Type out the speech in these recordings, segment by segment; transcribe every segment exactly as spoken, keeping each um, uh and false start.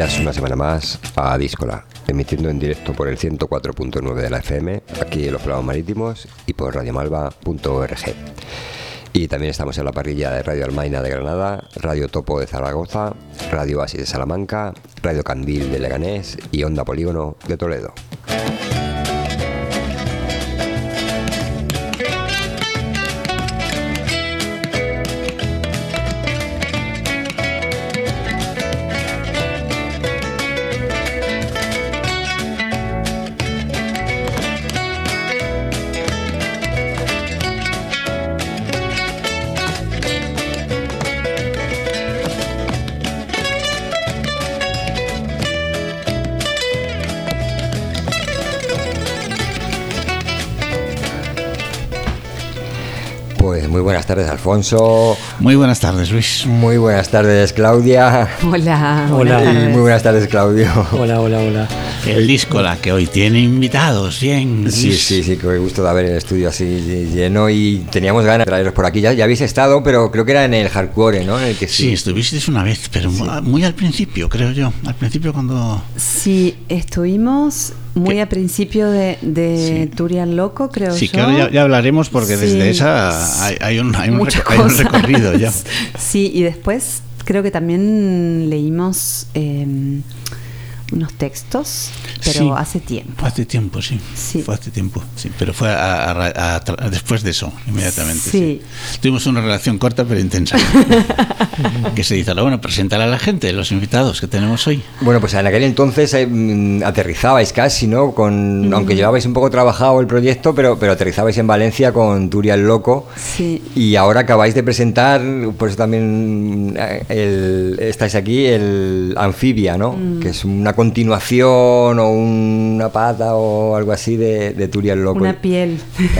bienvenidas una semana más a Díscola, emitiendo en directo por el ciento cuatro punto nueve de la F M, aquí en los Prados Marítimos, y por radiomalva punto org. Y también estamos en la parrilla de Radio Almaina de Granada, Radio Topo de Zaragoza, Radio Oasis de Salamanca, Radio Candil de Leganés y Onda Polígono de Toledo. Pues muy buenas tardes, Alfonso. Muy buenas tardes, Luis. Muy buenas tardes, Claudia. Hola. Hola. Y muy buenas tardes, Claudio. Hola, hola, hola. El Díscola, que hoy tiene invitados, bien. Luis. Sí, sí, sí, que gusto de haber el estudio así lleno y teníamos ganas de traeros por aquí. Ya, ya habéis estado, pero creo que era en el Hardcore, ¿no? En el que sí. Sí, estuvisteis una vez, pero sí. muy al principio, creo yo. Al principio cuando... Sí, estuvimos muy ¿Qué? al principio de, de Sí. Turial Loco, creo Sí, yo. que ahora ya, ya hablaremos porque Sí. desde esa hay, hay, un, hay, un, Muchas reco- hay un cosas. recorrido ya. Sí, y después creo que también leímos eh, unos textos, pero Sí. hace tiempo. Hace tiempo, sí. Sí. Fue hace tiempo, sí. Pero fue a, a, a, a, después de eso, inmediatamente. Sí. Sí. Tuvimos una relación corta pero intensa. Que se dice, bueno, presentar a la gente, los invitados que tenemos hoy. Bueno, pues en aquel entonces eh, mm, aterrizabais casi, ¿no? Con, Mm. aunque llevabais un poco trabajado el proyecto, pero, pero aterrizabais en Valencia con Turial Loco. Sí. Y ahora acabáis de presentar, por eso también eh, el, estáis aquí, el Anfibia, ¿no? Mm. Que es una continuación o una pata o algo así de, de Turial Loco. Una piel.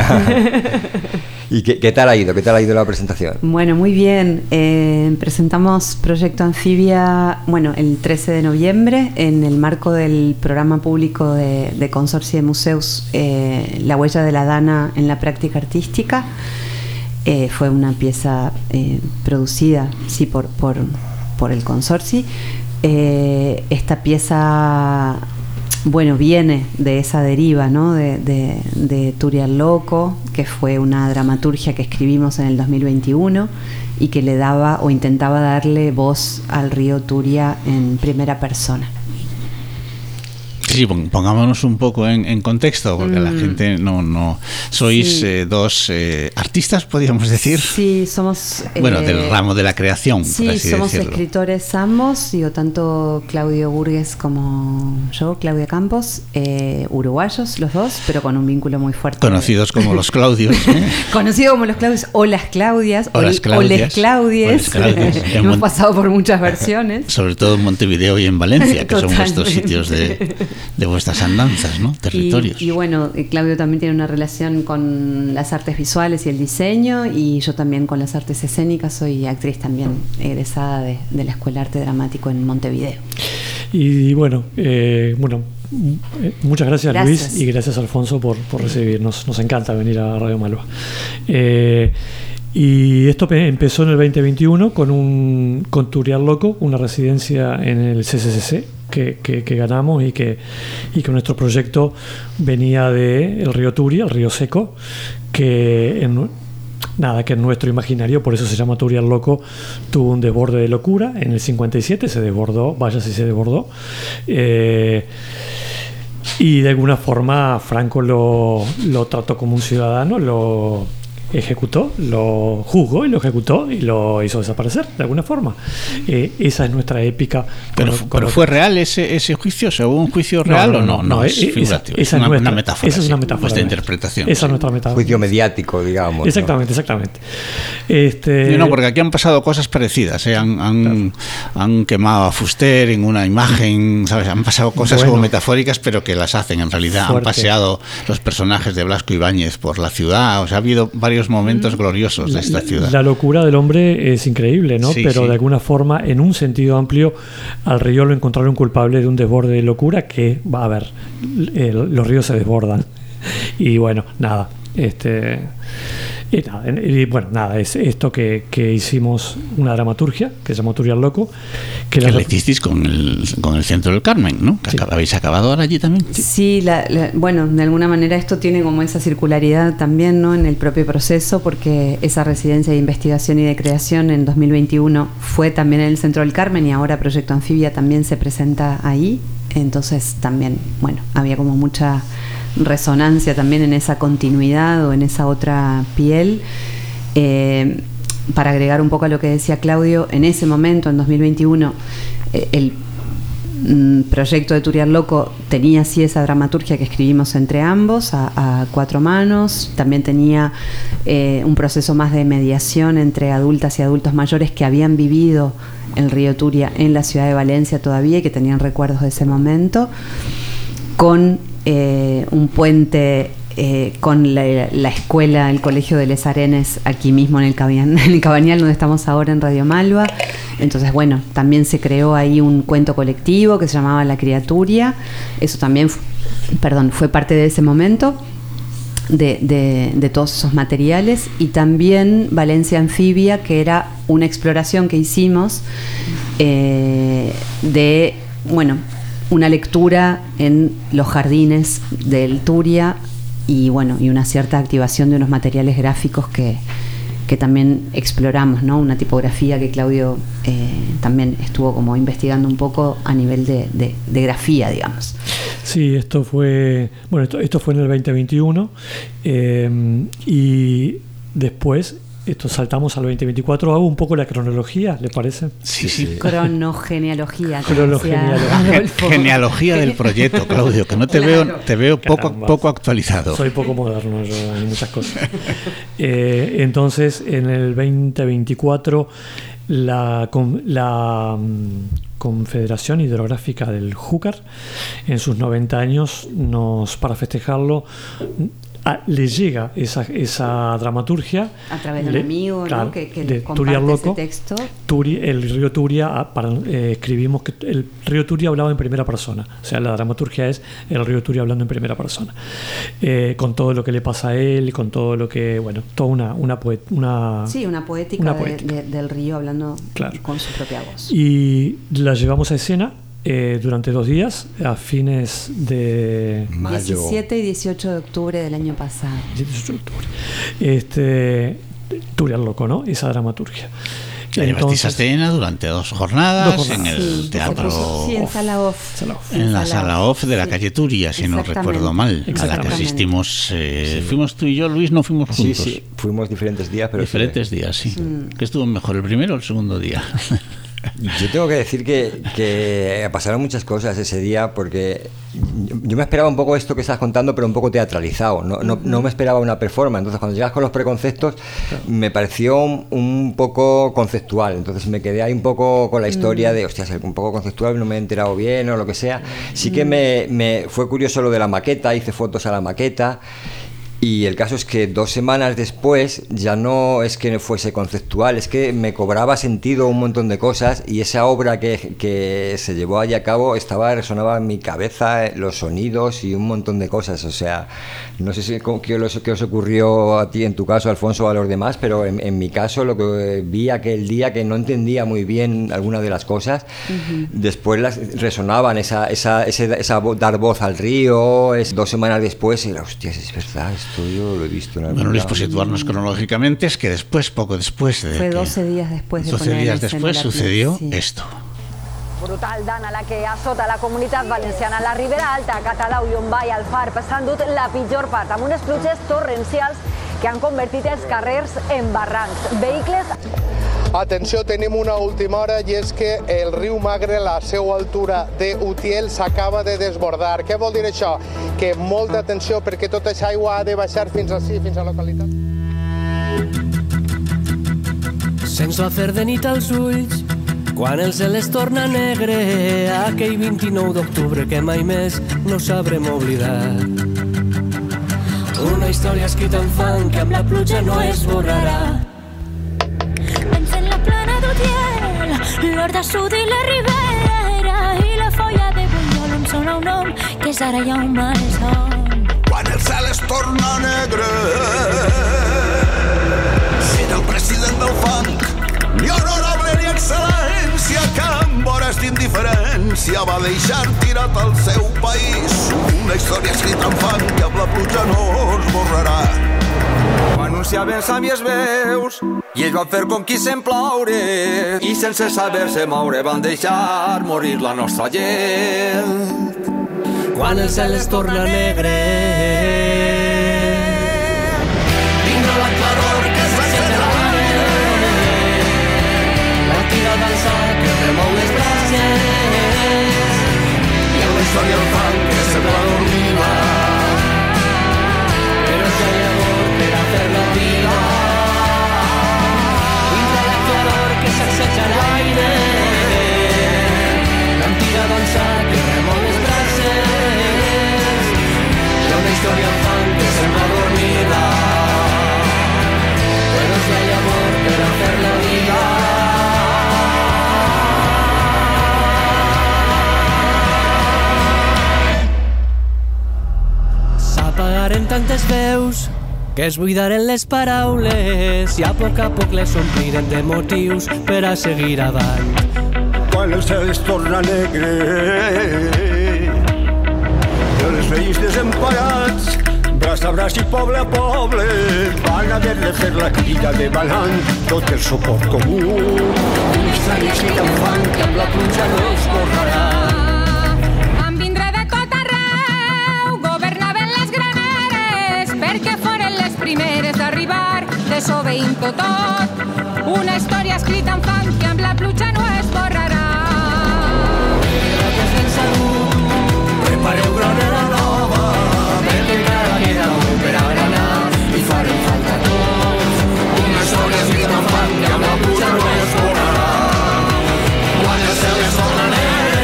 ¿Y qué, qué tal ha ido? ¿Qué tal ha ido la presentación? Bueno, muy bien. Eh, presentamos Proyecto Anfibia, bueno, el trece de noviembre en el marco del programa público de, de Consorcio de Museos, eh, La Huella de la Dana en la Práctica Artística. Eh, fue una pieza eh, producida, sí, por, por, por el Consorcio. Eh, esta pieza, bueno, viene de esa deriva, ¿no? de, de, de Turial Loco, que fue una dramaturgia que escribimos en el dos mil veintiuno y que le daba o intentaba darle voz al río Turia en primera persona. Sí, pongámonos un poco en, en contexto, porque mm. la gente no... no sois sí. eh, dos eh, artistas, podríamos decir. Sí, somos... Bueno, eh, del ramo de la creación, sí, por así somos decirlo. Escritores ambos, digo, tanto Claudio Burgues como yo, Claudia Campos, eh, uruguayos los dos, pero con un vínculo muy fuerte. Conocidos como los Claudios. ¿eh? Conocidos como los Claudios, o las Claudias, o, las Claudias, o les Claudies. O les Claudies. Hemos Mon- pasado por muchas versiones. Sobre todo en Montevideo y en Valencia, que son vuestros sitios de, de vuestras andanzas, ¿no? Territorios. Y, y bueno, Claudio también tiene una relación con las artes visuales y el diseño, y yo también con las artes escénicas. Soy actriz también, egresada de, de la Escuela de Arte Dramático en Montevideo. Y bueno, eh, bueno, muchas gracias, gracias Luis, y gracias Alfonso por, por recibirnos. Nos encanta venir a Radio Malva. Eh, y esto empezó en el veinte veintiuno con un con Turial Loco, una residencia en el C C C C que, que, que ganamos y que, y que nuestro proyecto venía de el río Turia, el río seco, que en, nada, que en nuestro imaginario, por eso se llama Turial Loco, tuvo un desborde de locura. En el cincuenta y siete se desbordó, vaya si se desbordó. Eh, y de alguna forma Franco lo, lo trató como un ciudadano, lo ejecutó, lo juzgó y lo ejecutó y lo hizo desaparecer de alguna forma. Eh, esa es nuestra épica. Pero, con, pero con ¿fue real ese, ese juicio? ¿O sea, hubo un juicio real no, no, o no? No, No, no es figurativo. Esa, esa es una, nuestra, una metáfora. Esa es una sí, metáfora. Vuestra interpretación. Esa sí. es nuestra metáfora. Juicio mediático, digamos. Exactamente, ¿no? exactamente. Este... No, porque aquí han pasado cosas parecidas. ¿eh? Han, han, claro. han quemado a Fuster en una imagen, ¿sabes? Han pasado cosas bueno, como metafóricas, pero que las hacen en realidad. Fuerte. Han paseado los personajes de Blasco Ibáñez por la ciudad. O sea, ha habido varios momentos gloriosos de esta ciudad. La locura del hombre es increíble, ¿no? Sí, pero sí. de alguna forma, en un sentido amplio, al río lo encontraron culpable de un desborde de locura que, va a ver, eh, los ríos se desbordan. Y bueno, nada, este Y, nada, y bueno, nada, es esto que, que hicimos una dramaturgia que se llamó Turiar Loco. Que, que la hicisteis con el, con el Centro del Carmen, ¿no? Sí. ¿Habéis acabado ahora allí también? Sí, sí la, la, bueno, de alguna manera esto tiene como esa circularidad también, ¿no? En el propio proceso, porque esa residencia de investigación y de creación en dos mil veintiuno fue también en el Centro del Carmen y ahora Proyecto Anfibia también se presenta ahí. Entonces también, bueno, había como mucha resonancia también en esa continuidad o en esa otra piel. Eh, para agregar un poco a lo que decía Claudio, en ese momento, en dos mil veintiuno, eh, el mm, proyecto de Turiar Loco tenía sí esa dramaturgia que escribimos entre ambos, a, a cuatro manos. También tenía eh, un proceso más de mediación entre adultas y adultos mayores que habían vivido el río Turia en la ciudad de Valencia todavía y que tenían recuerdos de ese momento, con eh, un puente eh, con la, la escuela, el Colegio de Les Arenes, aquí mismo en el, Cabañal, en el Cabañal, donde estamos ahora en Radio Malva. Entonces, bueno, también se creó ahí un cuento colectivo que se llamaba La Criaturia. Eso también, perdón, fue parte de ese momento. De, de, de todos esos materiales, y también Valencia Anfibia, que era una exploración que hicimos eh, de, bueno, una lectura en los jardines del Turia y, bueno, y una cierta activación de unos materiales gráficos que, que también exploramos, ¿no? Una tipografía que Claudio eh, también estuvo como investigando un poco a nivel de, de, de grafía, digamos. Sí, esto fue, bueno, esto, esto fue en el veinte veintiuno eh, y después esto saltamos al veinte veinticuatro. Hago un poco la cronología, ¿le parece? Sí, sí. Cronogenealogía. Cronogenealogía. Genealogía del proyecto, Claudio, que no te claro. veo, te veo poco, poco actualizado. Soy poco moderno yo en muchas cosas. eh, entonces, en el veinte veinticuatro la, la Confederación Hidrográfica del Júcar, en sus noventa años, nos, para festejarlo, a, le llega esa, esa dramaturgia a través de un le, amigo, claro, ¿no? que, que de comparte Turiar Loco, ese texto. Turi, el río Turia, para, eh, escribimos que el río Turia hablaba en primera persona, o sea, la dramaturgia es el río Turia hablando en primera persona, eh, con todo lo que le pasa a él, con todo lo que, bueno, toda una una, poet, una sí, una poética, una poética. De, de, del río hablando claro. con su propia voz. Y la llevamos a escena Eh, durante dos días, a fines de mayo. diecisiete y dieciocho de octubre del año pasado. dieciocho de octubre. Este, Turiar Loco, ¿no? Esa dramaturgia. La llevasteis a escena durante dos jornadas, dos jornadas. En el sí, teatro. Sí, en Sala Off. En la Sala Off de la sí. calle Turia, si no recuerdo mal, a la que asistimos. Eh, sí. Fuimos tú y yo, Luis, no fuimos juntos. Sí, sí, fuimos diferentes días, pero. Diferentes sí. días, sí. Mm. ¿Qué estuvo mejor, el primero o el segundo día? Yo tengo que decir que, que pasaron muchas cosas ese día, porque yo me esperaba un poco esto que estás contando, pero un poco teatralizado. No, no, no me esperaba una performance. Entonces, cuando llegas con los preconceptos, me pareció un, un poco conceptual. Entonces, me quedé ahí un poco con la historia de, hostias, un poco conceptual, no me he enterado bien o lo que sea. Sí que me, me fue curioso lo de la maqueta, hice fotos a la maqueta. Y el caso es que dos semanas después ya no es que fuese conceptual, es que me cobraba sentido un montón de cosas, y esa obra que, que se llevó allí a cabo estaba resonaba en mi cabeza, los sonidos y un montón de cosas. O sea, no sé si qué os, qué os ocurrió a ti en tu caso, Alfonso, o a los demás, pero en, en mi caso lo que vi aquel día, que no entendía muy bien alguna de las cosas, uh-huh. después las resonaban, esa, esa, esa, esa dar voz al río, es, dos semanas después era, hostias, es verdad, esto yo lo he visto en algún Bueno, Luis, por situarnos cronológicamente, es que después, poco después de fue doce días después de doce días después sucedió sí. esto. Brutal dana la que azota la comunitat valenciana. La Ribera Alta, Catalau, Llombai, Alfar, passant dut la pitjor part, amb unes pluges torrencials que han convertit els carrers en barrancs. Vehicles... Atenció, tenim una última hora, i és que el riu Magre, a la seva altura de Utiel, s'acaba de desbordar. Què vol dir això? Que molta atenció, perquè tota aquesta aigua ha de baixar fins ací, fins a la localitat. Sense fer de nit als ulls, quan el cel es torna negre, aquell vint-i-nou d'octubre que mai més no sabrem oblidar. Una història escrita en fang que amb la pluja no es borrarà. L'Horta Sud i la Ribera i la folla de Bunyol em sona un nom que és ara ja un malson. Quan el cel es torna negre president del funk, ni honorable ni excel·lència, que amb hores d'indiferència va deixar tirat al seu país. Una història escrita en fang que amb la pluja no es borrarà. Ho anunciaven sàvies veus i ells van fer com qui se'n ploure, i sense saber-se moure van deixar morir la nostra gent. Quan el cel es torna negre, vindrà la claror que s'aixeca l'aire, la tira d'alçar que remou les brases, i amb la història el fang que sembla dormida, però ja hi ha amor per a fer-la vida. Vindrà la claror que s'aixeca l'aire, la tira d'alçar que remou les brases, una història en fang que sembla dormida, però si hay amor per a fer la vida. S'apagaren tantes veus que es buidaren les paraules i a poc a poc les ompliren de motius per a seguir avant. Quan el cel es torna negre, els vells desemparats, braç a braç i poble a poble, van haver de fer la crida demanant tot el suport comú. Un història escrita en fang que amb la pluja no es borrarà. Van vindre de tot arreu, governaven les graneres, perquè foren les primeres d'arribar, desobeint-ho tot. Una història escrita en fang que amb la pluja no es borrarà. Gràcies en salut, prepareu granera nova, perquè encara queda un per a granar i farem falta tots. Una història escrita en fang que amb la pluja no es borrarà. Quan el cel es torna negre.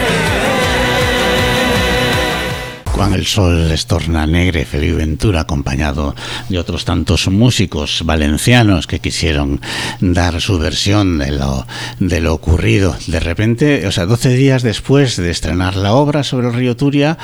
Cuando el sol les torna negre, Feliu Ventura, acompañado de otros tantos músicos valencianos que quisieron dar su versión de lo, de lo ocurrido. De repente, o sea, doce días después de estrenar la obra sobre el río Turia,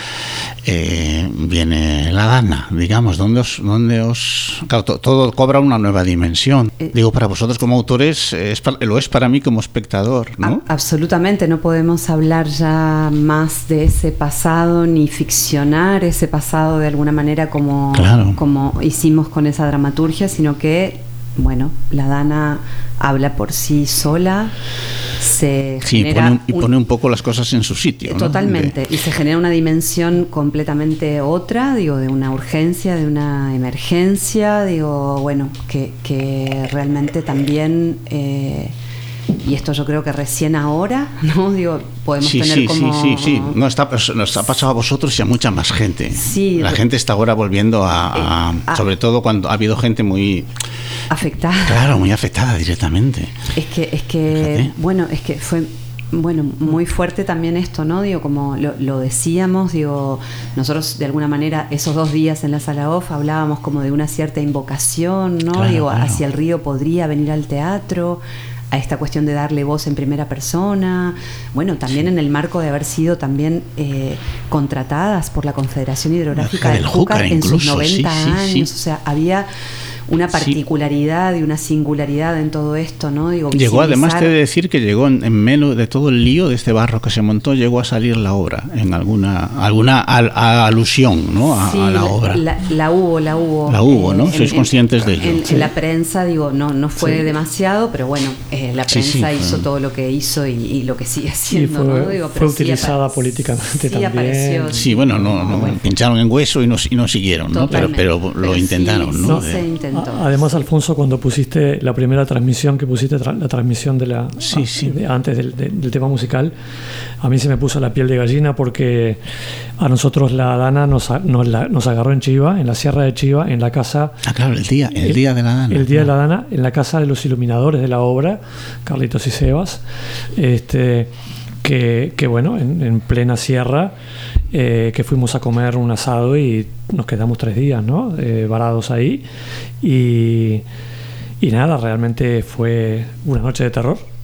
eh, viene la Dana, digamos, donde os, donde os claro, to, todo cobra una nueva dimensión. Eh, Digo, para vosotros como autores, es, lo es para mí como espectador, ¿no? A, absolutamente, no podemos hablar ya más de ese pasado ni ficción ese pasado de alguna manera como, claro. como hicimos con esa dramaturgia, sino que, bueno, la Dana habla por sí sola, se sí, genera pone un, y pone un poco las cosas en su sitio, ¿no? Totalmente, de... y se genera una dimensión completamente otra, digo, de una urgencia, de una emergencia, digo, bueno, que, que realmente también... Eh, y esto yo creo que recién ahora, ¿no? Digo, podemos sí, tener sí, como... Sí, sí, sí, no está, nos ha pasado a vosotros y a mucha más gente. Sí, la gente está ahora volviendo a, a, a... Sobre todo cuando ha habido gente muy... Afectada. Claro, muy afectada directamente. Es que, es que Fíjate. bueno, es que fue... Bueno, muy fuerte también esto, ¿no? Digo, como lo, lo decíamos, digo, nosotros de alguna manera esos dos días en la sala off hablábamos como de una cierta invocación, ¿no? Claro, digo, claro. hacia el río podría venir al teatro, a esta cuestión de darle voz en primera persona, bueno, también sí. en el marco de haber sido también eh, contratadas por la Confederación Hidrográfica del Júcar en sus noventa sí, sí, años, sí. o sea, había una particularidad sí. y una singularidad en todo esto, ¿no? Digo, llegó visibilizar... además te he de decir que llegó en, en menos de todo el lío de este barro que se montó, llegó a salir la obra en alguna alguna al, a alusión, ¿no? A, sí, a la obra. La, la hubo, la hubo. La hubo, ¿no? En, Sois en, conscientes en, de ello. En, sí. en la prensa, digo, no no fue sí. demasiado, pero bueno, eh, la prensa sí, sí, hizo fue... todo lo que hizo y, y lo que sigue haciendo, sí, fue, ¿no? Digo, fue utilizada sí políticamente sí también. Apareció, sí, bueno, no, no bueno. pincharon en hueso y no, y no siguieron, ¿no? Pero, pero lo pero intentaron, sí, ¿no? Sí, de... se intentó. Además, Alfonso, cuando pusiste la primera transmisión, que pusiste tra la transmisión de la sí, sí. De, antes del, de, del tema musical, a mí se me puso la piel de gallina porque a nosotros la Dana nos, nos, la, nos agarró en Chiva, en la Sierra de Chiva, en la casa... Ah, claro, el día, el, el día de la Dana. El día claro. de la Dana, en la casa de los iluminadores de la obra, Carlitos y Sebas, este, que, que bueno, en, en plena sierra, eh, que fuimos a comer un asado y nos quedamos tres días, ¿no? Eh, varados ahí y, y nada, realmente fue una noche de terror,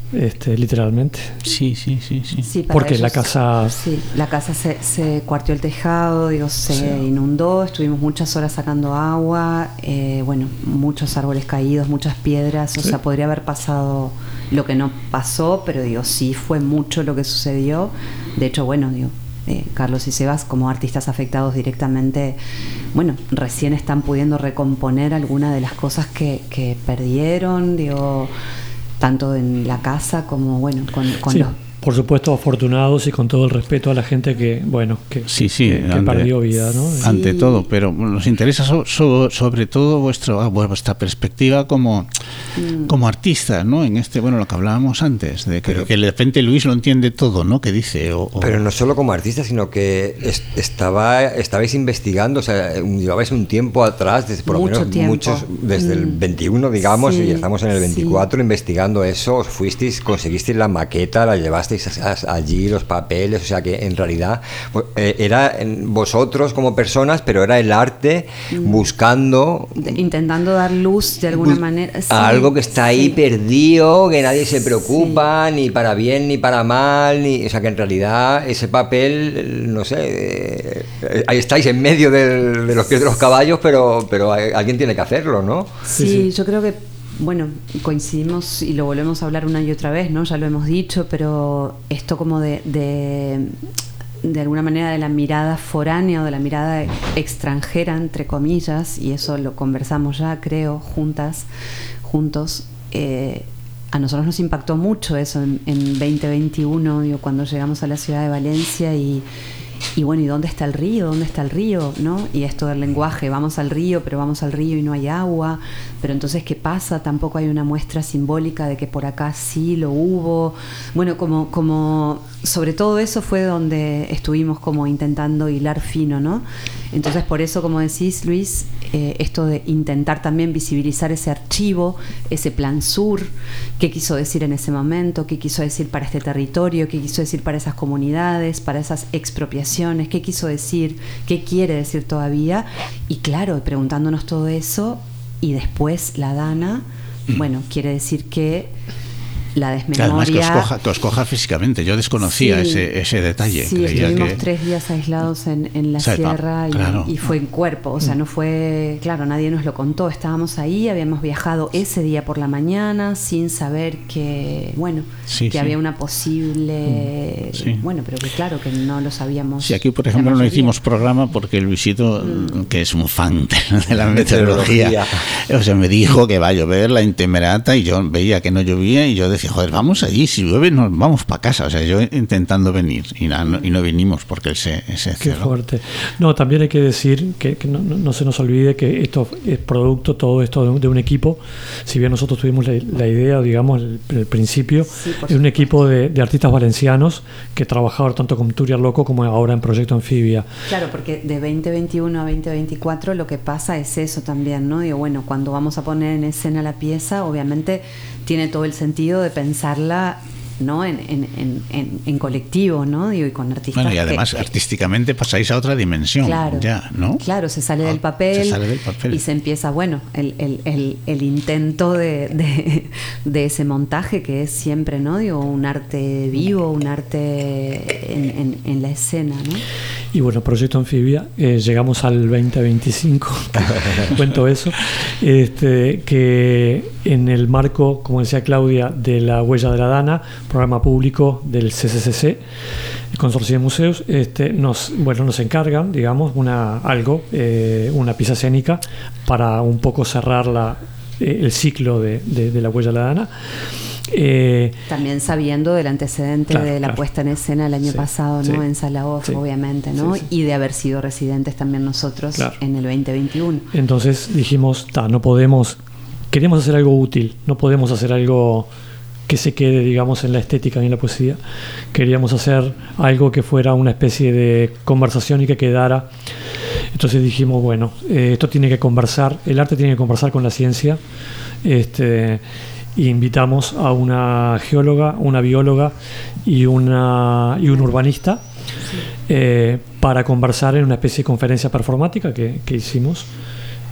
este, literalmente. Sí, sí, sí, sí. Sí, para porque ellos, la casa... Sí, la casa se, se cuarteó el tejado, digo, se Sí. inundó, estuvimos muchas horas sacando agua, eh, bueno, muchos árboles caídos, muchas piedras, o Sí. sea, podría haber pasado lo que no pasó, pero digo, sí fue mucho lo que sucedió. De hecho, bueno, digo, eh, Carlos y Sebas, como artistas afectados directamente, bueno, recién están pudiendo recomponer algunas de las cosas que, que perdieron, digo, tanto en la casa como, bueno, con, con Sí, los... por supuesto, afortunados y con todo el respeto a la gente que, bueno, que, Sí, sí, que, que ante, perdió vida, ¿no? ante Sí. todo, pero nos interesa so, so, sobre todo vuestro, vuestra perspectiva como, Mm. como artistas, ¿no? En este, bueno, lo que hablábamos antes, de que, Pero- que de repente Luis lo entiende todo, ¿no? Que dice, o, o- Pero no solo como artista, sino que est- estaba, estabais investigando, o sea, un- llevabais un tiempo atrás, desde, por lo Mucho menos tiempo. muchos, desde el Mm. veintiuno, digamos, Sí, y estamos en el sí. veinticuatro investigando eso, os fuisteis, conseguisteis la maqueta, la llevasteis a- a- allí, los papeles, o sea que en realidad pues, eh, era en vosotros como personas, pero era el arte Mm. buscando de- intentando dar luz de alguna bus- manera. Sí, a algo que está ahí sí. perdido, que nadie se preocupa, ni para bien ni para mal, ni, o sea que en realidad ese papel, no sé, eh, eh, ahí estáis en medio del- de los pies de los caballos, pero, pero hay- alguien tiene que hacerlo, ¿no? Sí, Sí, sí. yo creo que, bueno, coincidimos y lo volvemos a hablar una y otra vez, ¿no? Ya lo hemos dicho, pero esto como de, de, de alguna manera de la mirada foránea o de la mirada extranjera, entre comillas, y eso lo conversamos ya, creo, juntas, juntos, eh, a nosotros nos impactó mucho eso en, en veinte veintiuno, digo, cuando llegamos a la ciudad de Valencia y, y bueno, ¿y dónde está el río? ¿Dónde está el río? ¿No? Y esto del lenguaje, vamos al río, pero vamos al río y no hay agua, pero entonces ¿qué pasa? Tampoco hay una muestra simbólica de que por acá sí lo hubo. Bueno, como, como sobre todo eso fue donde estuvimos como intentando hilar fino, ¿no? Entonces por eso, como decís, Luis, eh, esto de intentar también visibilizar ese archivo, ese plan sur, qué quiso decir en ese momento, qué quiso decir para este territorio, qué quiso decir para esas comunidades, para esas expropiaciones, qué quiso decir, qué quiere decir todavía. Y claro, preguntándonos todo eso, y después la Dana, bueno, quiere decir que la desmemoria... además que os, coja, que os coja físicamente, yo desconocía Sí. ese, ese detalle. Sí, Creía estuvimos que... tres días aislados en, en la O sea, sierra y, claro. y fue en cuerpo, o sea, no fue, claro, nadie nos lo contó, estábamos ahí, habíamos viajado ese día por la mañana sin saber que, bueno, Sí, que sí. había una posible, Sí. bueno, pero que claro, que no lo sabíamos. Sí, aquí por la ejemplo no mayoría. hicimos programa porque Luisito, Mm. que es un fan de, de la Meteorología. meteorología, o sea, me dijo que va a llover la intemerata y yo veía que no llovía y yo decía, joder, vamos allí, si llueve nos vamos para casa. O sea, yo intentando venir y, na- no, y no vinimos porque él se, se Qué cerró. fuerte. No, también hay que decir que, que no, no- no se nos olvide que esto es producto, todo esto de un, de un equipo. Si bien nosotros tuvimos la, la idea, digamos, el, el principio, Sí, por es un supuesto. equipo de, de artistas valencianos que trabajaron tanto con Turiar Loco como ahora en Proyecto Anfibia. Claro, porque de veinte veintiuno a veinte veinticuatro lo que pasa es eso también, ¿no? Digo, bueno, cuando vamos a poner en escena la pieza, obviamente tiene todo el sentido de pensarla, ¿no? En, en, en, en, en colectivo, ¿no? Digo, y con artistas. Bueno, y además que- artísticamente pasáis a otra dimensión, Claro, ya, ¿no? claro, se sale Ah, del papel, se sale del papel. y se empieza, bueno, el, el, el, el intento de, de, de ese montaje que es siempre, ¿no? Digo, un arte vivo, un arte en, en, en la escena, ¿no? Y bueno, Proyecto Anfibia, eh, llegamos al veinte veinticinco, cuento eso, este, que en el marco, como decía Claudia, de la Huella de la Dana, programa público del C C C C, el Consorcio de Museos, este, nos, bueno, nos encargan, digamos, una, algo, eh, una pieza escénica para un poco cerrar la, eh, el ciclo de, de, de la Huella de la Dana. Eh, También sabiendo del antecedente Claro, de la claro. puesta en escena el año Sí, pasado, ¿no? sí, En Sala Off, sí, obviamente, ¿no? sí, sí. Y de haber sido residentes también nosotros Claro. en el veinte veintiuno. Entonces dijimos, ta, no podemos, queremos hacer algo útil, no podemos hacer algo que se quede, digamos, en la estética y en la poesía. Queríamos hacer algo que fuera una especie de conversación y que quedara. Entonces dijimos, bueno, eh, esto tiene que conversar, el arte tiene que conversar con la ciencia. Este, y invitamos a una geóloga, una bióloga y, una, y un urbanista eh, para conversar en una especie de conferencia performática que, que hicimos.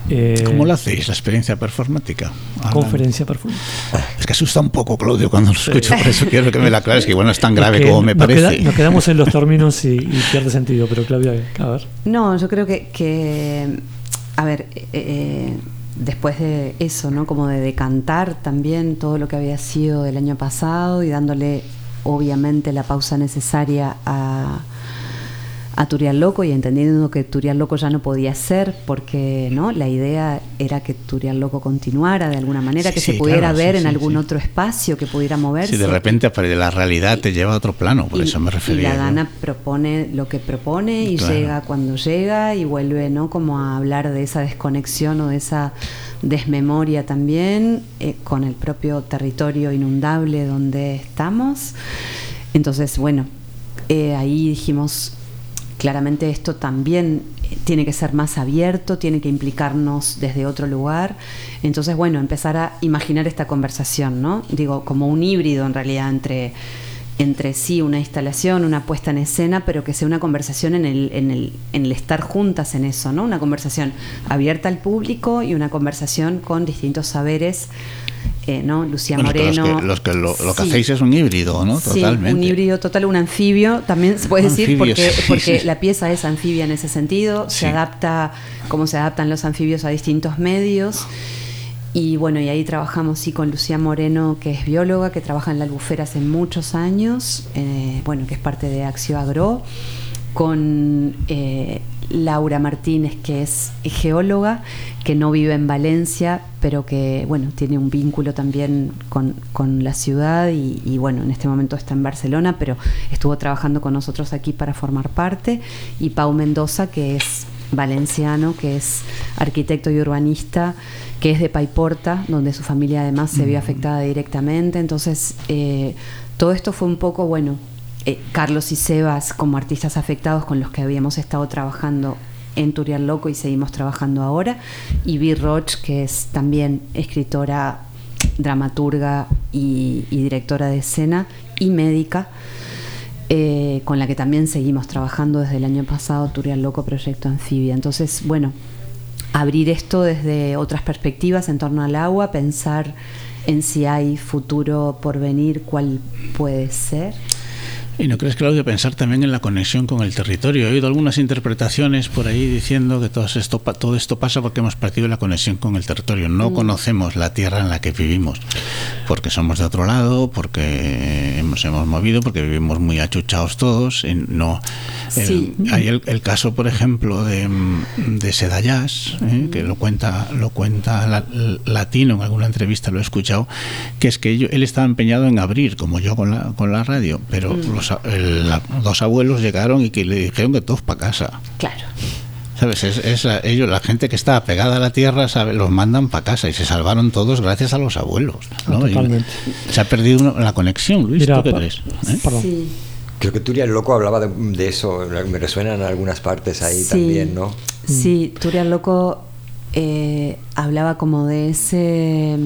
Eh, ¿Cómo lo hacéis, la experiencia performática? Conferencia performática. Es que asusta un poco, Claudio, cuando lo escucho, sí. Por eso quiero que me la aclares, que igual no es tan grave es que como me nos parece. Queda, nos quedamos en los términos y, y pierde sentido, pero Claudia, a ver. No, yo creo que, que a ver, eh, eh, después de eso, ¿no? Como de decantar también todo lo que había sido el año pasado y dándole, obviamente, la pausa necesaria a... a Turial Loco y entendiendo que Turial Loco ya no podía ser porque no la idea era que Turial Loco continuara de alguna manera, sí, que sí, se pudiera claro, ver sí, en sí, algún sí. otro espacio, que pudiera moverse. Si de repente la realidad te lleva a otro plano, por y, eso me refería. Y la Dana ¿no? propone lo que propone y claro. llega cuando llega y vuelve, ¿no? Como a hablar de esa desconexión o de esa desmemoria también eh, con el propio territorio inundable donde estamos. Entonces, bueno, eh, ahí dijimos, claramente esto también tiene que ser más abierto, tiene que implicarnos desde otro lugar. Entonces, bueno, empezar a imaginar esta conversación, ¿no? Digo, como un híbrido en realidad entre, entre sí, una instalación, una puesta en escena, pero que sea una conversación en el, en el, en el estar juntas en eso, ¿no? Una conversación abierta al público y una conversación con distintos saberes. Eh, ¿no? Lucía bueno, Moreno. Los que, los que lo, lo que sí. hacéis es un híbrido, ¿no? Totalmente. Sí, un híbrido total, un anfibio, también se puede decir, Anfibio, porque, sí, porque sí. la pieza es anfibia en ese sentido, sí. se adapta, como se adaptan los anfibios a distintos medios. Y bueno, y ahí trabajamos sí con Lucía Moreno, que es bióloga, que trabaja en la Albufera hace muchos años, eh, bueno, que es parte de Axio Agro, con eh, Laura Martínez, que es geóloga, que no vive en Valencia, pero que bueno, tiene un vínculo también con, con la ciudad y, y bueno, en este momento está en Barcelona, pero estuvo trabajando con nosotros aquí para formar parte, y Pau Mendoza, que es valenciano, que es arquitecto y urbanista, que es de Paiporta, donde su familia además se vio afectada directamente. Entonces eh, todo esto fue un poco, bueno, eh, Carlos y Sebas como artistas afectados con los que habíamos estado trabajando en Turial Loco y seguimos trabajando ahora, y Vi Roch, que es también escritora, dramaturga y, y directora de escena y médica, eh, con la que también seguimos trabajando desde el año pasado, Turial Loco Proyecto Anfibia. Entonces, bueno, abrir esto desde otras perspectivas en torno al agua, pensar en si hay futuro por venir, cuál puede ser. ¿Y no crees, Claudio, pensar también en la conexión con el territorio? He oído algunas interpretaciones por ahí diciendo que todo esto, todo esto pasa porque hemos perdido la conexión con el territorio. No mm. conocemos la tierra en la que vivimos, porque somos de otro lado, porque nos hemos movido, porque vivimos muy achuchados todos. No, sí. el, hay el, el caso, por ejemplo, de, de Sedayas, ¿eh? que lo cuenta, lo cuenta la, Latino, en alguna entrevista lo he escuchado, que es que ellos, él estaba empeñado en abrir, como yo con la, con la radio, pero mm. los El, la, dos abuelos llegaron y que le dijeron que todos para casa. Claro. ¿Sabes? Es, es la, ellos, la gente que está pegada a la tierra, sabe, los mandan para casa y se salvaron todos gracias a los abuelos, ¿no? Totalmente. Y se ha perdido una, la conexión, Luis. Mira, ¿tú qué pa- crees? ¿Eh? Perdón. Sí. Creo que Turial Loco hablaba de, de eso, me resuenan algunas partes ahí Sí. también, ¿no? Sí, Turial Loco eh, hablaba como de ese...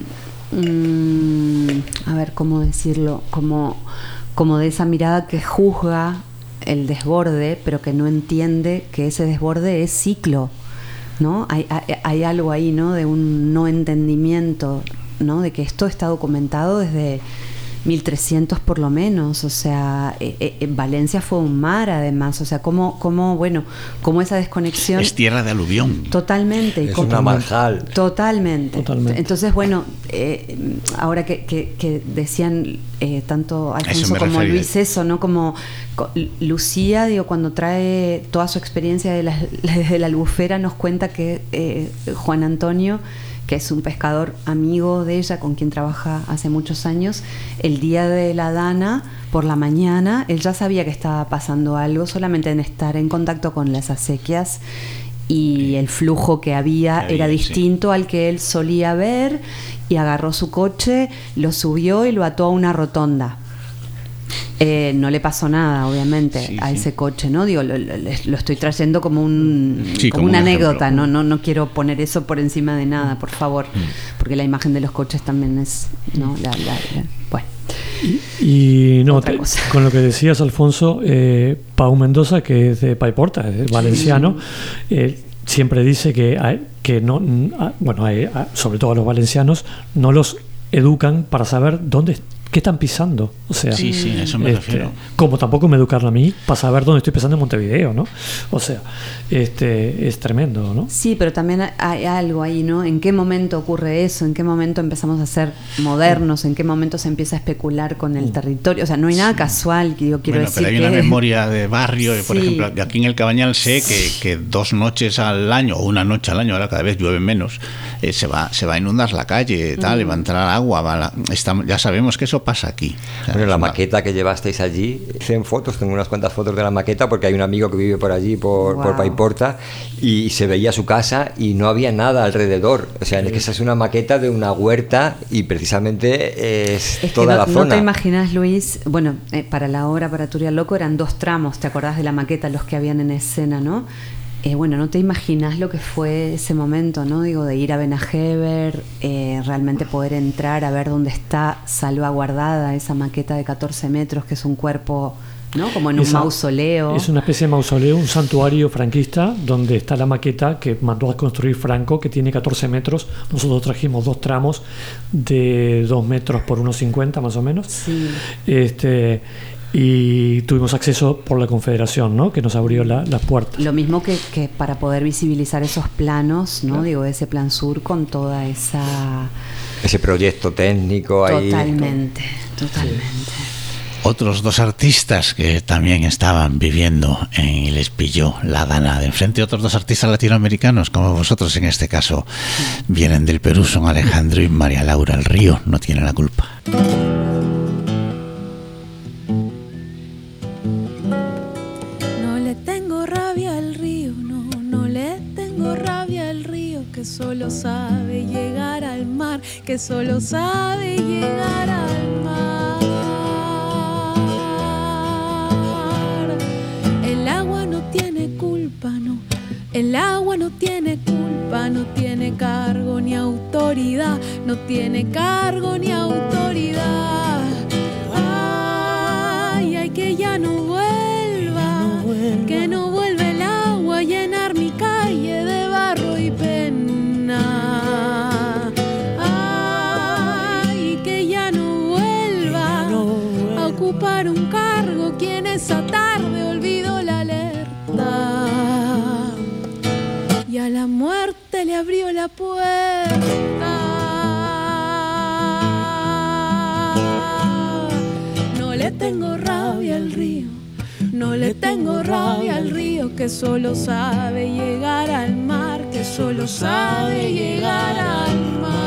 Mm, a ver, ¿cómo decirlo? Como... como de esa mirada que juzga el desborde, pero que no entiende que ese desborde es ciclo, ¿no? Hay, hay, hay algo ahí, ¿no? De un no entendimiento, ¿no? De que esto está documentado desde mil trescientos por lo menos, o sea, eh, eh, Valencia fue un mar además, o sea, cómo, cómo, bueno, cómo esa desconexión... Es tierra de aluvión. Totalmente. Es como, una marjal. Totalmente. Totalmente. Entonces, bueno, eh, ahora que, que, que decían eh, tanto Alfonso como refería. Luis eso, ¿no? Como co- Lucía, digo, cuando trae toda su experiencia de la, desde la Albufera, nos cuenta que eh, Juan Antonio, que es un pescador amigo de ella, con quien trabaja hace muchos años, el día de la Dana, por la mañana, él ya sabía que estaba pasando algo, solamente en estar en contacto con las acequias y el flujo que había, que era había, distinto sí. al que él solía ver, y agarró su coche, lo subió y lo ató a una rotonda. Eh, no le pasó nada, obviamente, sí, a sí. ese coche, ¿no? Digo, lo, lo, lo estoy trayendo como un Sí, como como una un anécdota, ejemplo. no, no, no quiero poner eso por encima de nada, por favor, mm. porque la imagen de los coches también es, ¿no? La, la, la, bueno. Y, y no, Otra te, cosa. con lo que decías, Alfonso, eh, Pau Mendoza, que es de Paiporta, es valenciano, eh, siempre dice que, hay, que no, bueno, sobre todo a los valencianos, no los educan para saber dónde qué están pisando. O sea, sí, sí, a eso me este, refiero. Como tampoco me educaron a mí para saber dónde estoy pisando en Montevideo, ¿no? O sea, este es tremendo, ¿no? Sí, pero también hay algo ahí, ¿no? ¿En qué momento ocurre eso? ¿En qué momento empezamos a ser modernos? ¿En qué momento se empieza a especular con el territorio? O sea, no hay nada casual, que yo quiero bueno, decir. Pero hay que... una memoria de barrio, sí. Por ejemplo, aquí en el Cabañal sé que, que dos noches al año, o una noche al año, ahora cada vez llueve menos, eh, se va se va a inundar la calle, tal, mm. va a entrar agua, va a la, está, ya sabemos que eso pasa aquí. O sea, bueno, la una... maqueta que llevasteis allí, hice en fotos, tengo unas cuantas fotos de la maqueta porque hay un amigo que vive por allí, por, wow. por Paiporta, y se veía su casa y no había nada alrededor. O sea, sí. es que esa es una maqueta de una huerta y precisamente es, es toda que no, la zona. No te imaginas, Luis, bueno, eh, para la obra, para Turial Loco, eran dos tramos, ¿te acordás de la maqueta, los que habían en escena, no? Eh, bueno, no te imaginas lo que fue ese momento, ¿no? Digo, de ir a Benajever, eh, realmente poder entrar a ver dónde está salvaguardada esa maqueta de catorce metros, que es un cuerpo, ¿no? Como en un Esa, mausoleo. Es una especie de mausoleo, un santuario franquista, donde está la maqueta que mandó a construir Franco, que tiene catorce metros. Nosotros trajimos dos tramos de dos metros por uno cincuenta más o menos. Sí. Este... y tuvimos acceso por la Confederación, ¿no? Que nos abrió la, las puertas. Lo mismo que, que para poder visibilizar esos planos, ¿no? Claro. Digo, ese plan sur con toda esa... ese proyecto técnico ahí. Totalmente, totalmente. Sí. Otros dos artistas que también estaban viviendo en Les pilló la gana de enfrente, otros dos artistas latinoamericanos, como vosotros en este caso, sí. vienen del Perú, son Alejandro y María Laura. El río no tiene la culpa. Que solo sabe llegar al mar, que solo sabe llegar al mar. El agua no tiene culpa, no. El agua no tiene culpa, no tiene cargo ni autoridad, no tiene cargo ni autoridad. Ay, ay, que ya no vuelva, no vuelva. Que no vuelve el agua a llenar mi calle de barro y pena. Ay, que ya no vuelva, ya no vuelva a ocupar un cargo quien esa tarde olvidó la alerta y a la muerte le abrió la puerta. No le tengo rabia al río, no le tengo rabia al río, que solo sabe llegar al mar, que solo sabe llegar al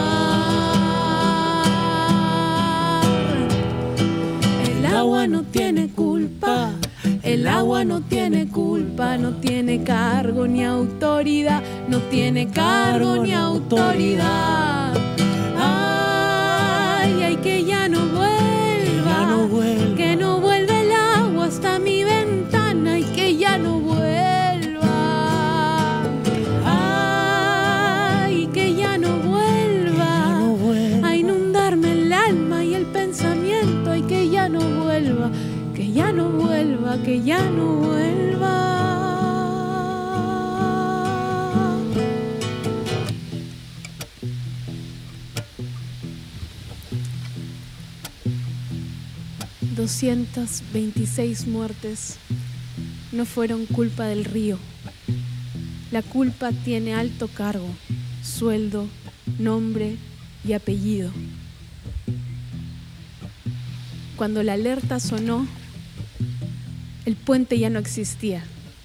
mar. El agua no tiene culpa, el agua no tiene culpa, no tiene cargo ni autoridad, no tiene cargo ni autoridad. Ay, ay, que ya no vuelva, ya no vuelva. Que no vuelve el agua hasta mi ventana y que ya no vuelva. Ay, que ya no vuelva, ya no vuelva a inundarme el alma y el pensamiento y que ya no vuelva, que ya no vuelva, que ya no vuelva. doscientas veintiséis muertes no fueron culpa del río. La culpa tiene alto cargo, sueldo, nombre y apellido. Cuando la alerta sonó, el puente ya no existía.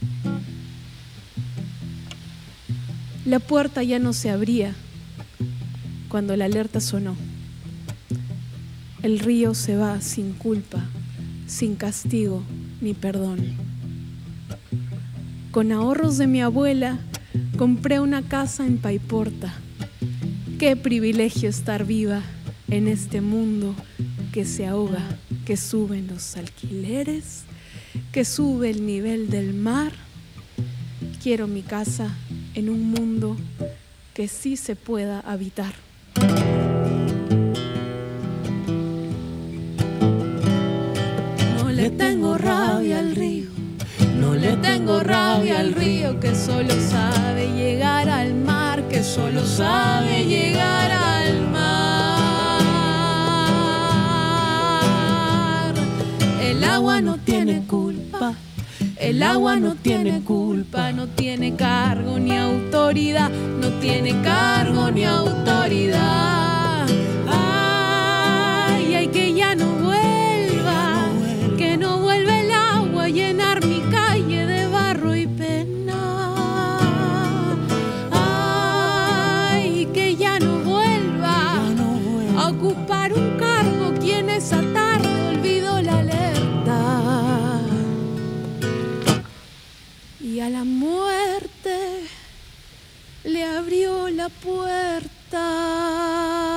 La puerta ya no se abría cuando la alerta sonó. El río se va sin culpa, sin castigo ni perdón. Con ahorros de mi abuela compré una casa en Paiporta. Qué privilegio estar viva en este mundo que se ahoga, que suben los alquileres, que sube el nivel del mar. Quiero mi casa en un mundo que sí se pueda habitar. No le tengo rabia al río, no le tengo rabia al río, que solo sabe llegar al mar, que solo sabe llegar al mar. El agua no tiene culpa, el agua no tiene culpa, no tiene cargo ni autoridad, no tiene cargo ni autoridad. Ay, ay, que ya no vuelva, que no vuelva el agua a llenar mi calle de barro y pena. Ay, que ya no vuelva a ocupar un cargo quien esa tarde olvidó la alerta. Y a la muerte le abrió la puerta.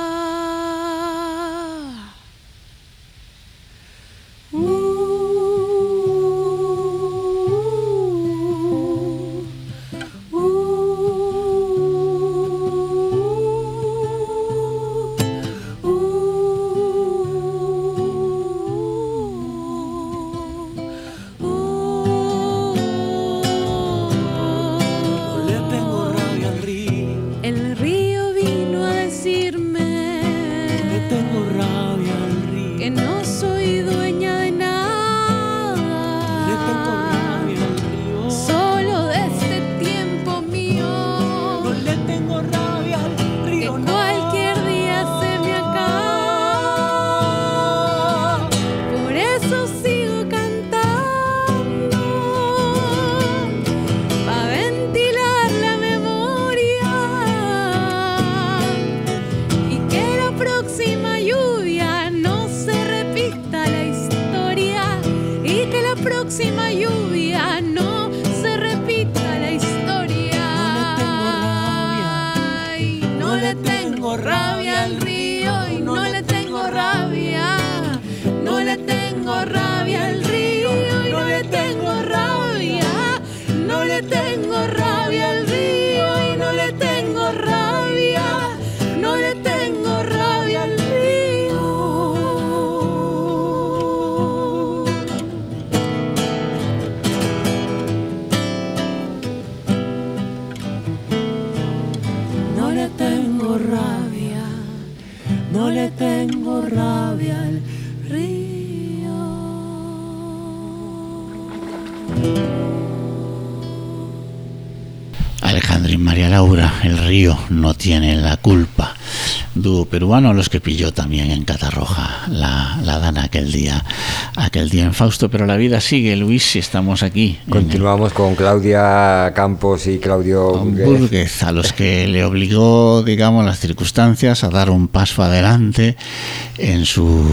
Alejandro y María Laura, el río no tiene la culpa. Dúo peruano a los que pilló también en Catarroja la, la Dana aquel día, aquel día en Fausto, pero la vida sigue, Luis, y estamos aquí. Continuamos con Claudia Campos y Claudio Burguez, a los que le obligó, digamos, las circunstancias a dar un paso adelante en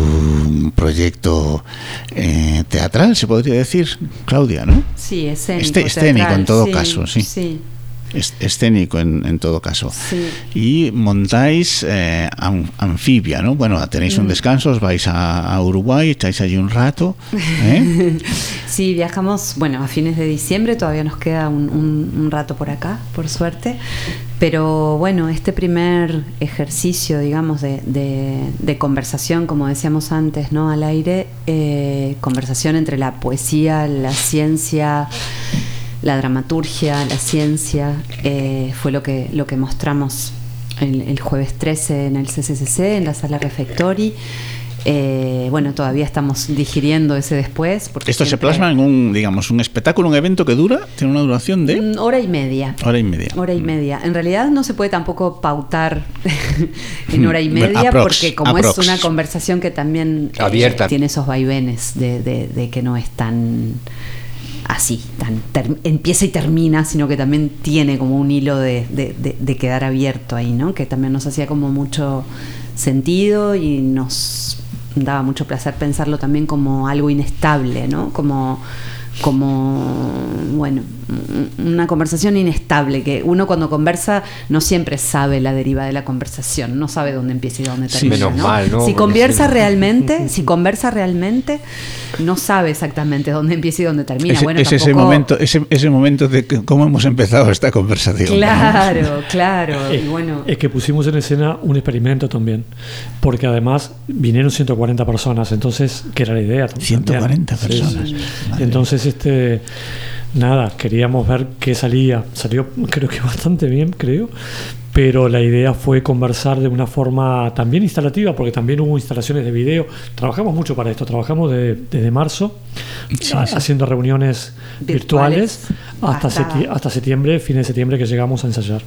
su proyecto eh, teatral, se podría decir, Claudia, ¿no? Sí, escénico. Este, escénico teatral, en todo sí, caso, sí. Sí. Escénico en, en todo caso. Sí. Y montáis eh, an, anfibia, ¿no? Bueno, tenéis un descanso, os vais a, a Uruguay, estáis allí un rato, ¿eh? Sí, viajamos, bueno, a fines de diciembre, todavía nos queda un, un, un rato por acá, por suerte. Pero bueno, este primer ejercicio, digamos, de, de, de conversación, como decíamos antes, ¿no? Al aire, eh, conversación entre la poesía, la ciencia, la dramaturgia, la ciencia, eh, fue lo que, lo que mostramos el, el jueves trece en el C C C C, en la sala Refectori. Eh, bueno, todavía estamos digiriendo ese después. Porque esto siempre... se plasma en un, digamos, un espectáculo, un evento que dura, tiene una duración de... Mm, hora y media. Hora y media. Hora y media. En realidad no se puede tampoco pautar en hora y media, aprox, porque como aprox. es una conversación que también abierta, eh, tiene esos vaivenes de, de, de que no es tan... así, tan ter- empieza y termina, sino que también tiene como un hilo de, de, de, de quedar abierto ahí, ¿no? Que también nos hacía como mucho sentido y nos daba mucho placer pensarlo también como algo inestable, ¿no? Como, como bueno, una conversación inestable, que uno cuando conversa no siempre sabe la deriva de la conversación, no sabe dónde empieza y dónde termina. Sí, menos ¿no? mal, ¿no? Si Porque conversa sí. realmente, si conversa realmente, no sabe exactamente dónde empieza y dónde termina. Ese, bueno, es ese tampoco... momento, ese, ese momento de que, cómo hemos empezado esta conversación. Claro, ¿no? claro. Es, y bueno. es que pusimos en escena un experimento también, porque además vinieron ciento cuarenta personas, entonces, que era la idea. ciento cuarenta también. personas. Sí. Entonces, este nada, queríamos ver qué salía. Salió, creo que bastante bien, creo. Pero la idea fue conversar de una forma también instalativa, porque también hubo instalaciones de video. Trabajamos mucho para esto, trabajamos de, desde marzo, sí, a, sí. haciendo reuniones virtuales, virtuales hasta, hasta... Seti- hasta septiembre, fin de septiembre, que llegamos a ensayar.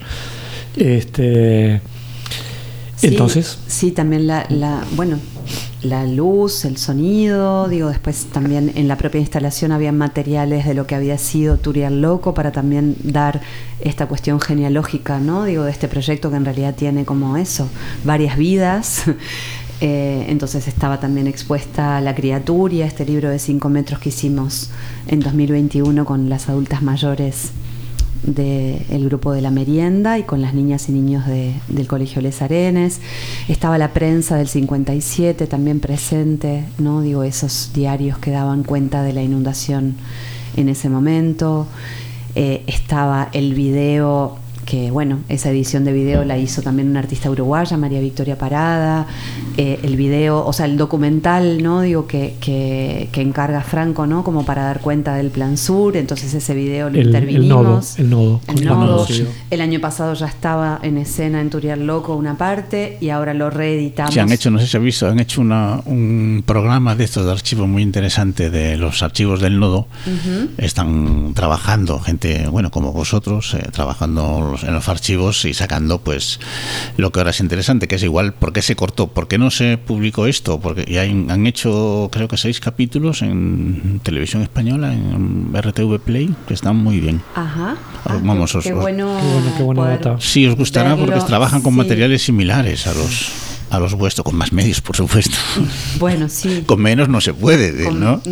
Este, sí, entonces... Sí, también la, la, bueno, la luz, el sonido, digo, después también en la propia instalación había materiales de lo que había sido Turial Loco para también dar esta cuestión genealógica, ¿no? Digo, de este proyecto que en realidad tiene como eso, varias vidas. Eh, entonces estaba también expuesta La Criaturia, este libro de cinco metros que hicimos en dos mil veintiuno con las adultas mayores del grupo de La Merienda y con las niñas y niños de, del Colegio Les Arenes. Estaba la prensa del cincuenta y siete también presente, ¿no? Digo, esos diarios que daban cuenta de la inundación en ese momento. Eh, estaba el video, que bueno, esa edición de video la hizo también una artista uruguaya, María Victoria Parada. Eh, el video, o sea, el documental, ¿no? Digo, que, que, que encarga Franco, ¿no? Como para dar cuenta del Plan Sur. Entonces ese video lo el, intervinimos. El nodo. El nodo. El, nodo. Sí. El año pasado ya estaba en escena en Turial Loco una parte y ahora lo reeditamos. Sí, han hecho, no sé si has visto, han hecho una, un programa de estos de archivo muy interesante de los archivos del nodo. Uh-huh. Están trabajando gente, bueno, como vosotros, eh, trabajando en los archivos y sacando pues lo que ahora es interesante, que es igual por qué se cortó, por qué no se publicó esto, porque ya hay, han hecho creo que seis capítulos en televisión española, en R T V Play, que están muy bien. Ajá. Ah, Vamos, qué, os, qué bueno, qué bueno, qué buena data. Sí, os gustará verlo, porque trabajan con sí. materiales similares a los a los vuestros, con más medios, por supuesto. Bueno, sí. Con menos no se puede, con, ¿no?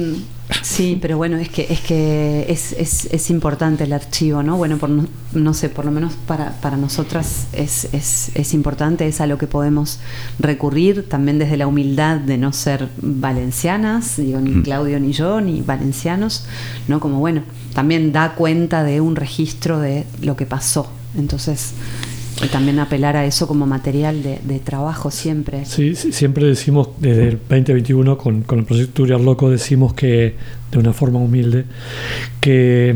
Sí, pero bueno, es que es que es, es, es importante el archivo, ¿no? Bueno, por no, no sé, por lo menos para, para nosotras es, es, es importante, es a lo que podemos recurrir, también desde la humildad de no ser valencianas, digo, ni Claudio ni yo, ni valencianos, ¿no? Como bueno, también da cuenta de un registro de lo que pasó. Entonces, y también apelar a eso como material de, de trabajo siempre. Sí, sí, siempre decimos, desde el veinte veintiuno, con, con el proyecto Turial Loco, decimos que, de una forma humilde, que,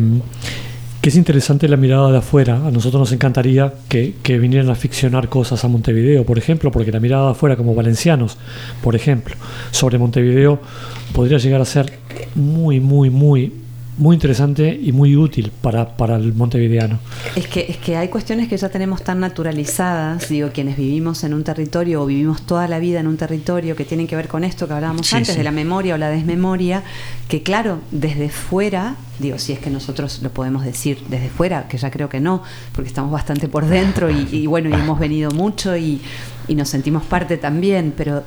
que es interesante la mirada de afuera. A nosotros nos encantaría que, que vinieran a ficcionar cosas a Montevideo, por ejemplo, porque la mirada de afuera, como valencianos, por ejemplo, sobre Montevideo, podría llegar a ser muy, muy, muy... muy interesante y muy útil para, para el montevideano. Es que, es que hay cuestiones que ya tenemos tan naturalizadas, digo, quienes vivimos en un territorio o vivimos toda la vida en un territorio que tienen que ver con esto que hablábamos sí, antes, sí. de la memoria o la desmemoria, que claro, desde fuera, digo, si es que nosotros lo podemos decir desde fuera, que ya creo que no, porque estamos bastante por dentro y, y bueno, y hemos venido mucho y, y nos sentimos parte también, pero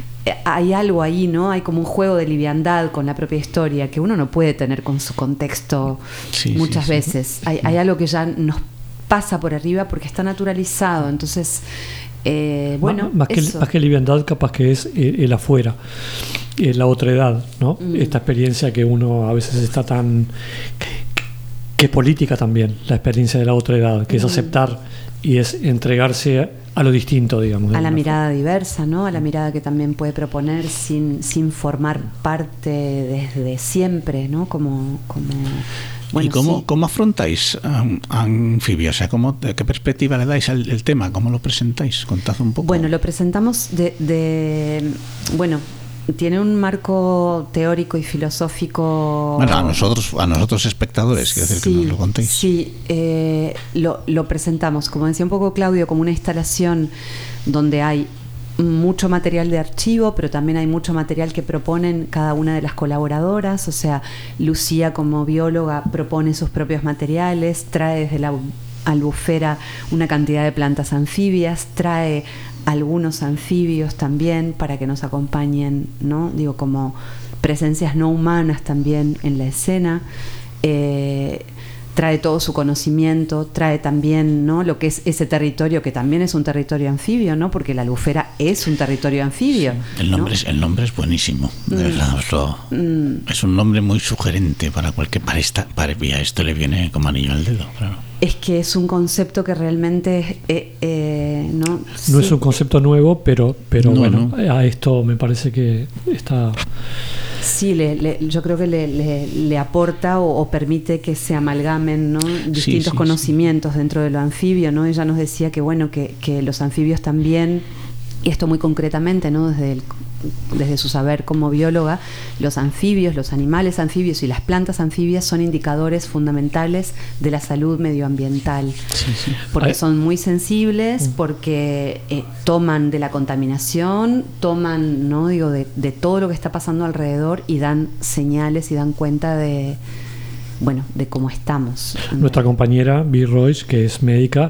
hay algo ahí, ¿no? Hay como un juego de liviandad con la propia historia que uno no puede tener con su contexto sí, muchas sí, veces. Sí. Hay, hay algo que ya nos pasa por arriba porque está naturalizado. Entonces, eh, bueno, más, más, que, más que liviandad, capaz que es el, el afuera, eh, la otra edad, ¿no? Mm. Esta experiencia que uno a veces está tan... Que, que es política también, la experiencia de la otra edad, que mm. es aceptar y es entregarse a lo distinto, digamos. A la mirada diversa, ¿no? A la mirada que también puede proponer sin, sin formar parte desde siempre, ¿no? Como... como bueno, ¿Y cómo, sí. cómo afrontáis a, a Anfibia? O sea, ¿cómo, ¿qué perspectiva le dais al el tema? ¿Cómo lo presentáis? Contad un poco. Bueno, lo presentamos de... de bueno... Tiene un marco teórico y filosófico. Bueno, a nosotros, a nosotros espectadores, quiero decir, sí, que nos lo contéis. Sí, eh, lo, lo presentamos, como decía un poco Claudio, como una instalación donde hay mucho material de archivo, pero también hay mucho material que proponen cada una de las colaboradoras. O sea, Lucía como bióloga propone sus propios materiales, trae desde la albufera una cantidad de plantas anfibias, trae algunos anfibios también para que nos acompañen, ¿no? Digo, como presencias no humanas también en la escena. Eh, trae todo su conocimiento, trae también, ¿no?, lo que es ese territorio, que también es un territorio anfibio, ¿no?, porque la albufera es un territorio anfibio. Sí, el nombre, ¿no? es, el nombre es buenísimo, de mm. verdad. Lo, mm. Es un nombre muy sugerente para cualquier... Para, esta, para esto le viene como anillo al dedo, claro. Es que es un concepto que realmente eh, eh, no, no sí. es un concepto nuevo, pero pero no, bueno, no. a esto me parece que está Sí, le, le, yo creo que le, le, le aporta o, o permite que se amalgamen, ¿no? distintos sí, sí, conocimientos sí. dentro de lo anfibio, ¿no? Ella nos decía que bueno, que, que los anfibios también, y esto muy concretamente, ¿no? desde el desde su saber como bióloga, los anfibios, los animales anfibios y las plantas anfibias son indicadores fundamentales de la salud medioambiental, sí, sí. porque Ay. son muy sensibles, porque eh, toman de la contaminación, toman, no digo, de, de todo lo que está pasando alrededor y dan señales y dan cuenta de, bueno, de cómo estamos. Nuestra compañera Bill Royce, que es médica,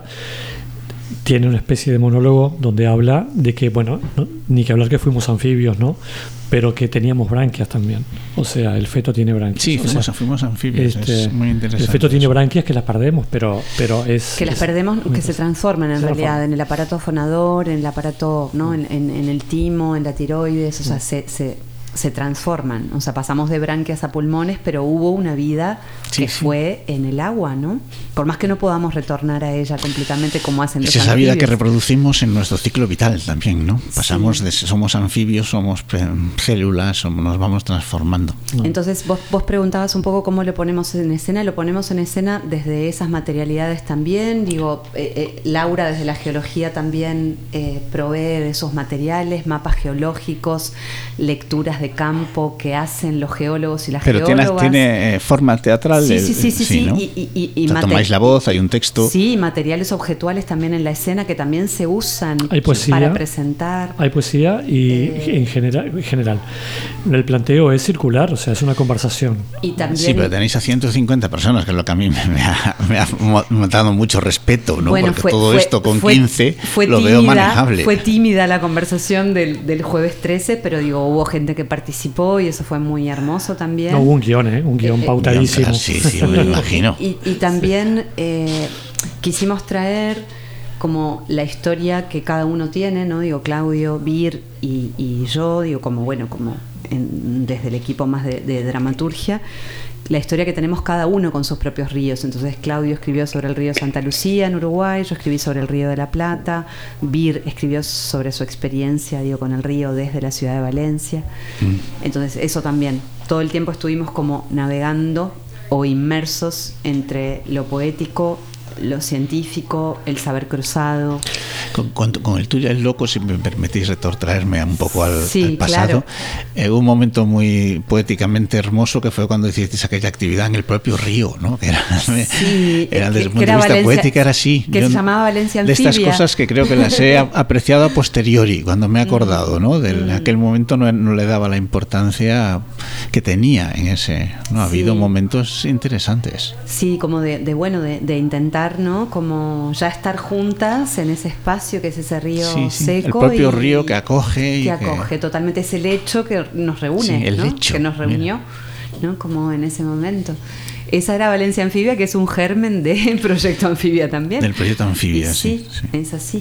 tiene una especie de monólogo donde habla de que, bueno, no, ni que hablar que fuimos anfibios, ¿no? Pero que teníamos branquias también. O sea, el feto tiene branquias. Sí, fuimos, sea, fuimos anfibios, este, es muy interesante. El feto tiene branquias que las perdemos, pero, pero es... Que las es, perdemos, que se transforman en realidad forma. en el aparato fonador, en el aparato, ¿no? En, en, en el timo, en la tiroides, o sea, se... se se transforman, o sea, pasamos de branquias a pulmones, pero hubo una vida sí, que sí. fue en el agua, ¿no? Por más que no podamos retornar a ella completamente como hacen los anfibios. Es esa vida que reproducimos en nuestro ciclo vital también, ¿no? Pasamos sí. de somos anfibios, somos células, somos, nos vamos transformando. Entonces vos, vos preguntabas un poco cómo lo ponemos en escena, lo ponemos en escena desde esas materialidades también, digo, eh, eh, Laura desde la geología también eh, provee de esos materiales, mapas geológicos, lecturas de de campo que hacen los geólogos y las Pero geólogas. Pero tiene, tiene eh, forma teatral. Sí, de, sí, sí, sí, sí, sí. ¿no? Y, y, y o sea, tomáis la voz, hay un texto. Sí, materiales objetuales también en la escena que también se usan hay poesía, para presentar. Hay poesía y eh, en general, en general el planteo es circular, o sea, es una conversación. Y también, sí, pero tenéis a ciento cincuenta personas, que es lo que a mí me, me, ha, me ha dado mucho respeto, ¿no? Bueno, porque fue, todo fue, esto con fue, quince fue lo tímida, veo manejable. Fue tímida la conversación del, del jueves trece, pero digo, hubo gente que participó y eso fue muy hermoso también. No, hubo un guión, ¿eh? Un guión eh, pautadísimo. Sí, sí, sí, me imagino. Y, y, y también eh, quisimos traer como la historia que cada uno tiene, ¿no? Digo, Claudio, Bir y, y yo, digo, como bueno, como en, desde el equipo más de, de dramaturgia, la historia que tenemos cada uno con sus propios ríos. Entonces Claudio escribió sobre el río Santa Lucía en Uruguay, yo escribí sobre el río de la Plata, Bir escribió sobre su experiencia, digo, con el río desde la ciudad de Valencia. Mm. Entonces eso también, todo el tiempo estuvimos como navegando o inmersos entre lo poético, lo científico, el saber cruzado. Con, con, con el tuyo es loco, si me permitís retrotraerme un poco al, sí, al pasado. Claro. Eh, un momento muy poéticamente hermoso que fue cuando hicisteis aquella actividad en el propio río, ¿no? Que era, sí, era desde el punto de vista Valencia, poética era así. Que Yo, se llamaba Valencia Anfibia. De estas cosas que creo que las he apreciado a posteriori, cuando me he acordado, ¿no? De mm. aquel momento no, no le daba la importancia que tenía en ese. ¿no? Ha sí. habido momentos interesantes. Sí, como de, de bueno, de, de intentar, ¿no? Como ya estar juntas en ese espacio que es ese río sí, sí. seco. El propio y, río que acoge. Que y acoge que... totalmente, es el hecho que nos reúne, sí, el ¿no? hecho. Que nos reunió, ¿no? Como en ese momento. Esa era Valencia Anfibia, que es un germen del Proyecto Anfibia también. Del Proyecto Anfibia, sí. Sí, sí. es así.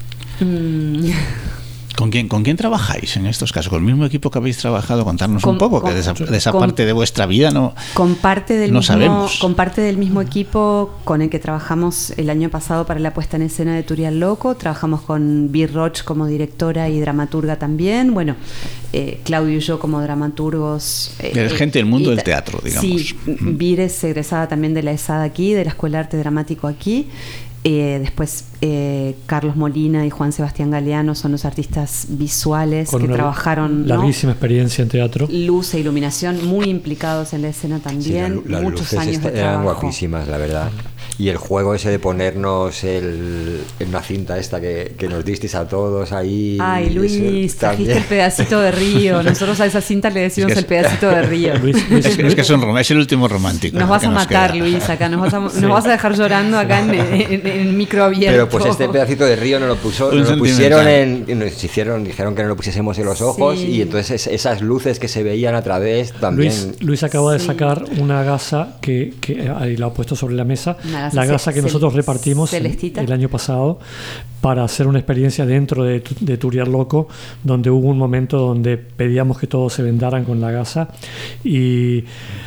Mm. ¿Con quién, ¿Con quién trabajáis en estos casos? ¿Con el mismo equipo que habéis trabajado? Contarnos con, un poco, con, que de esa, de esa con, parte de vuestra vida no, con parte del no mismo, sabemos. Con parte del mismo equipo con el que trabajamos el año pasado para la puesta en escena de Turial Loco. Trabajamos con Bir Roch como directora y dramaturga también. Bueno, eh, Claudio y yo como dramaturgos. Eh, Eres gente del mundo del teatro, digamos. Sí, uh-huh. Bir es egresada también de la ESAD aquí, de la Escuela de Arte Dramático aquí. Eh, después eh, Carlos Molina y Juan Sebastián Galeano son los artistas visuales con que una trabajaron, larguísima ¿no? experiencia en teatro, luz e iluminación, muy implicados en la escena también. Sí, la, la muchos luces años de eran trabajo. guapísimas, la verdad. Y el juego ese de ponernos el, en una cinta esta que, que nos disteis a todos ahí. Ay, Luis, trajiste el pedacito de río. Nosotros a esa cinta le decimos es que es, el pedacito de río. Luis, Luis, es, que, es que son, es el último romántico. Nos vas a nos matar, queda. Luis, acá. Nos vas a, sí. nos vas a dejar llorando acá en, en, en el micro abierto. Pero pues este pedacito de río nos lo, puso, nos lo pusieron en, nos hicieron, dijeron que no lo pusiésemos en los ojos, sí. Y entonces esas luces que se veían a través también. Luis, Luis acaba sí. de sacar una gasa que, que ahí la ha puesto sobre la mesa, gasa la gasa se, que nosotros repartimos celestita. el año pasado para hacer una experiencia dentro de, de Turial Loco, donde hubo un momento donde pedíamos que todos se vendaran con la gasa y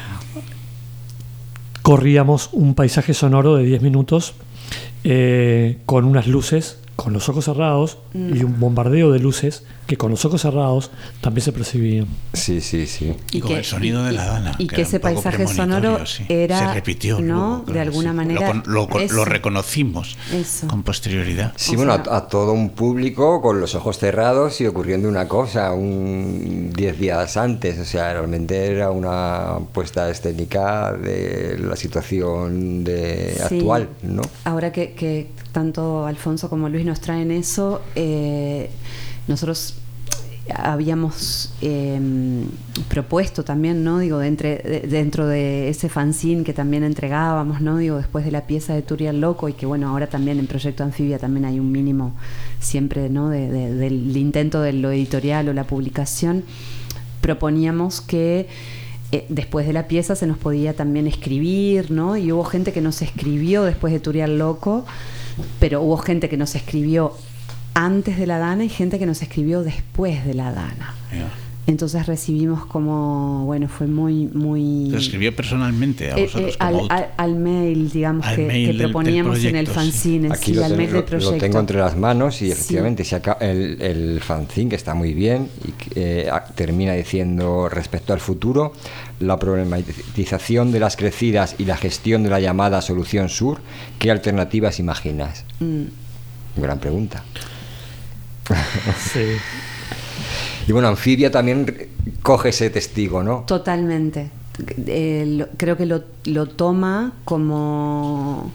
corríamos un paisaje sonoro de diez minutos eh, con unas luces, con los ojos cerrados mm. y un bombardeo de luces que con los ojos cerrados también se percibían. Sí, sí, sí. Y, y con que, el sonido de la Dana. Y que, que ese paisaje sonoro sí. era, se repitió, ¿no? Luego, de alguna sí. manera. Lo, lo, lo reconocimos eso. Con posterioridad. Sí, o bueno, sea, a, a todo un público con los ojos cerrados y ocurriendo una cosa un diez días antes. O sea, realmente era una puesta escénica de la situación de sí. actual, ¿no? Ahora que, que tanto Alfonso como Luis nos traen eso, eh, nosotros habíamos eh, propuesto también, ¿no? Digo, de entre, de, dentro de ese fanzine que también entregábamos, ¿no? Digo, después de la pieza de Turial Loco, y que bueno, ahora también en Proyecto Anfibia también hay un mínimo siempre, ¿no? De, de, del intento de lo editorial o la publicación, proponíamos que eh, después de la pieza se nos podía también escribir, ¿no? Y hubo gente que nos escribió después de Turial Loco, pero hubo gente que nos escribió antes de la Dana y gente que nos escribió después de la Dana. Yeah. Entonces recibimos como, bueno, fue muy, muy... ¿Te escribió personalmente a vosotros? Eh, eh, al, al, al mail, digamos, al que, mail que proponíamos del, del proyecto, en el fanzine. Sí. Aquí sí, lo, al ten, mail lo, del proyecto. Lo tengo entre las manos y efectivamente sí. se acaba, el, el fanzine, que está muy bien, y eh, termina diciendo respecto al futuro, la problematización de las crecidas y la gestión de la llamada solución sur, ¿qué alternativas imaginas? Mm. Gran pregunta. Sí. Y bueno, Anfibia también coge ese testigo, ¿no? Totalmente. Eh, lo, creo que lo, lo toma como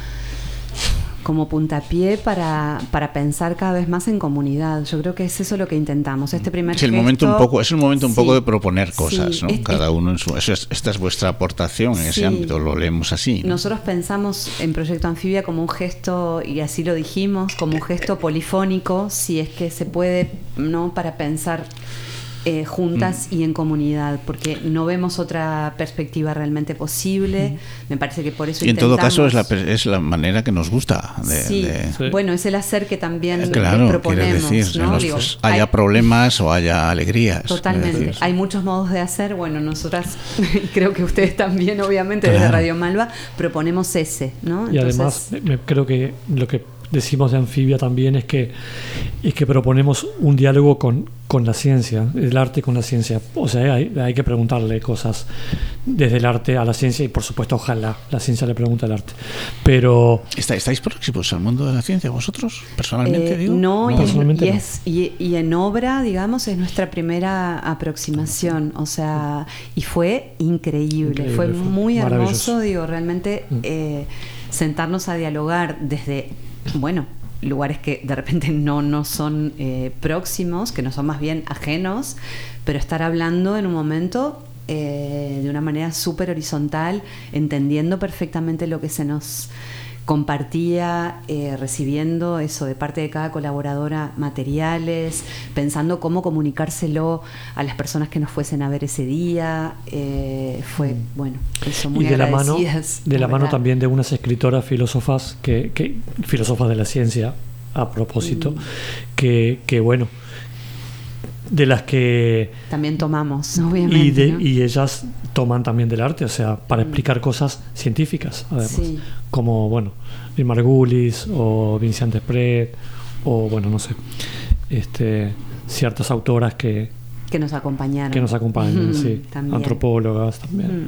como puntapié para, para pensar cada vez más en comunidad. Yo creo que es eso lo que intentamos. Este primer es el gesto, momento un poco, es el momento un sí, poco de proponer cosas, sí, ¿no? Es, cada es, uno en su. Eso es, esta es vuestra aportación en sí, ese ámbito, lo leemos así, ¿no? Nosotros pensamos en Proyecto Anfibia como un gesto, y así lo dijimos, como un gesto polifónico, si es que se puede, ¿no? Para pensar Eh, juntas mm. y en comunidad, porque no vemos otra perspectiva realmente posible. Mm. Me parece que por eso y en intentamos... todo caso es la, es la manera que nos gusta de, sí. de... sí, bueno, es el hacer que también claro, proponemos, decir, ¿no? los, Digo, haya hay, problemas o haya alegrías. Totalmente, hay muchos modos de hacer. Bueno, nosotras, y creo que ustedes también, obviamente, claro. desde Radio Malva, proponemos ese, ¿no? Y Entonces, además, me, creo que lo que decimos de Anfibia también es que es que proponemos un diálogo con, con la ciencia, el arte con la ciencia. O sea, hay, hay que preguntarle cosas desde el arte a la ciencia, y por supuesto ojalá la ciencia le pregunte al arte. Pero ¿Está, ¿estáis próximos al mundo de la ciencia vosotros? ¿Personalmente eh, digo? No, no. Y, personalmente y, no. Es, y, y en obra, digamos, es nuestra primera aproximación. O sea, y fue increíble, increíble fue, fue muy hermoso, digo, realmente mm. eh, sentarnos a dialogar desde, bueno, lugares que de repente no, no son eh, próximos, que no son más bien ajenos, pero estar hablando en un momento eh, de una manera súper horizontal, entendiendo perfectamente lo que se nos compartía, eh, recibiendo eso de parte de cada colaboradora, materiales, pensando cómo comunicárselo a las personas que nos fuesen a ver ese día. Eh, fue, bueno, eso muy y de agradecidas. La mano, de la, la mano también de unas escritoras filósofas, que, que filósofas de la ciencia, a propósito, mm. que, que bueno, de las que también tomamos, obviamente, y, de, ¿no? y ellas toman también del arte, o sea, para mm. explicar cosas científicas, además, sí. como bueno, Margulis o Vincent Desprez, o bueno, no sé, este, ciertas autoras que que nos acompañaron, que nos acompañan, mm, sí, también. Antropólogas también. Mm.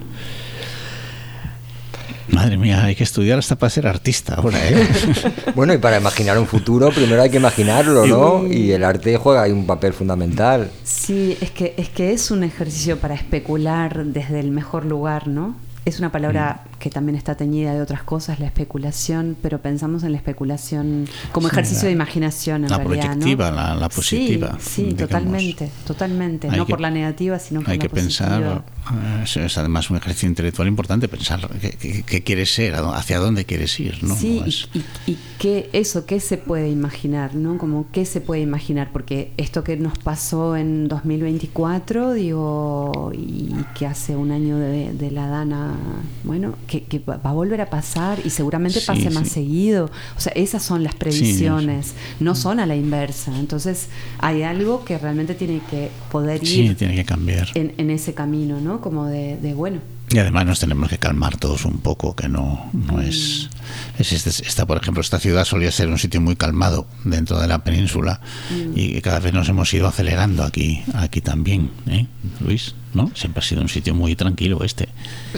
Madre mía, hay que estudiar hasta para ser artista ahora, ¿eh? Bueno, y para imaginar un futuro primero hay que imaginarlo, ¿no? Y el arte juega ahí un papel fundamental. Sí, es que es que es un ejercicio para especular desde el mejor lugar, ¿no? Es una palabra mm. que también está teñida de otras cosas, la especulación, pero pensamos en la especulación como sí, ejercicio la, de imaginación en la realidad, proyectiva, ¿no? la, la positiva. Sí, sí, totalmente, totalmente. No que, por la negativa, sino por la positiva. Hay que pensar, eso es además un ejercicio intelectual importante, pensar qué, qué, qué quieres ser, hacia dónde quieres ir, ¿no? Sí, no es... y, y, y qué, eso, qué se puede imaginar, ¿no? Como qué se puede imaginar, porque esto que nos pasó en dos mil veinticuatro, digo, y que hace un año de, de la Dana, bueno, que, que va a volver a pasar y seguramente sí, pase sí. más seguido. O sea, esas son las previsiones, sí, no son a la inversa. Entonces, hay algo que realmente tiene que poder ir sí, tiene que cambiar en, en ese camino, ¿no? Como de, de bueno. Y además nos tenemos que calmar todos un poco, que no, no es, es este, esta, por ejemplo, esta ciudad solía ser un sitio muy calmado dentro de la península mm. y cada vez nos hemos ido acelerando aquí, aquí también, ¿eh, Luis? ¿No? Siempre ha sido un sitio muy tranquilo este.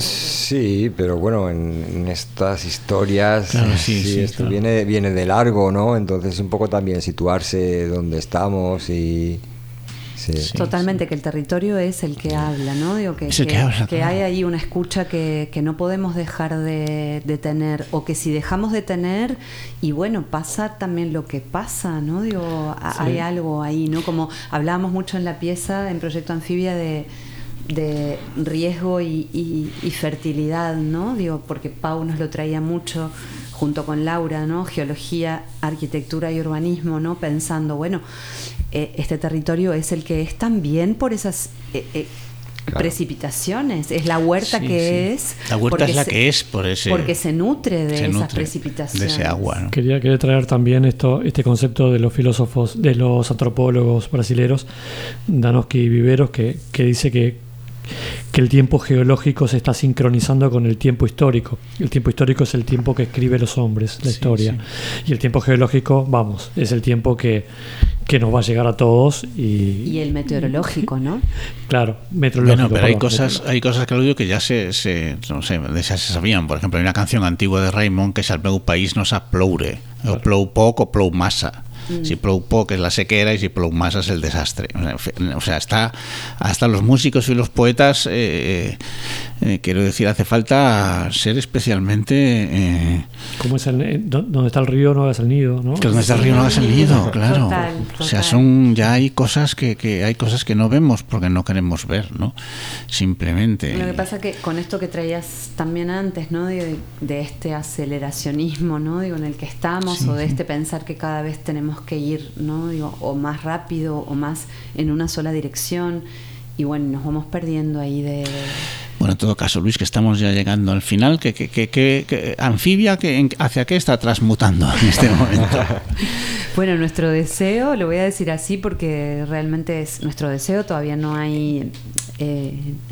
Sí, pero bueno, en, en estas historias, claro, sí, sí, sí, esto claro. viene, viene de largo, ¿no? Entonces un poco también situarse donde estamos y... Sí. Sí, totalmente, sí. Que el territorio es el que habla, ¿no? Digo, que, es el que, que, habla, que claro. hay ahí una escucha que, que no podemos dejar de, de tener, o que si dejamos de tener, y bueno, pasa también lo que pasa, ¿no? Digo, sí. Hay algo ahí, ¿no? Como hablábamos mucho en la pieza, en Proyecto Anfibia, de, de riesgo y, y, y fertilidad, ¿no? Digo, porque Pau nos lo traía mucho junto con Laura, ¿no? Geología, arquitectura y urbanismo, ¿no? Pensando, bueno, eh, este territorio es el que es también por esas eh, eh, claro. precipitaciones, es la huerta sí, que sí. es. La huerta es la se, que es por ese, porque se nutre de se esas nutre precipitaciones. De ese agua, ¿no? Quería, quería traer también esto, este concepto de los filósofos, de los antropólogos brasileros, Danowski y Viveros, que, que dice que que el tiempo geológico se está sincronizando con el tiempo histórico. El tiempo histórico es el tiempo que escribe los hombres, la sí, historia. Sí. Y el tiempo geológico, vamos, es el tiempo que, que nos va a llegar a todos. Y, y el meteorológico, ¿no? Claro, meteorológico. Bueno, pero perdón, hay cosas, hay cosas, Claudio, que ya se, se, no sé, ya se sabían. Por ejemplo, hay una canción antigua de Raimon que es "El meu país no sap ploure", claro. O plou poc o plou massa. Mm. Si plou poc es la sequera y si plou massa es el desastre. O sea, está hasta los músicos y los poetas, eh, eh, quiero decir, hace falta ser especialmente... Eh, ¿Cómo es el, donde está el río no hagas el nido, ¿no? Que donde está el río no hagas el nido, claro. Total, total. O sea, son ya hay cosas que, que hay cosas que no vemos porque no queremos ver, ¿no? Simplemente. Lo que pasa que con esto que traías también antes, ¿no? De, de este aceleracionismo, ¿no? Digo, en el que estamos, sí, o de este pensar que cada vez tenemos que ir, ¿no? Digo, o más rápido o más en una sola dirección, y bueno, nos vamos perdiendo ahí de... Bueno, en todo caso, Luis, que estamos ya llegando al final, que, que, que, que, que Anfibia, que, ¿hacia qué está transmutando en este momento? Bueno, nuestro deseo, lo voy a decir así porque realmente es nuestro deseo, todavía no hay eh,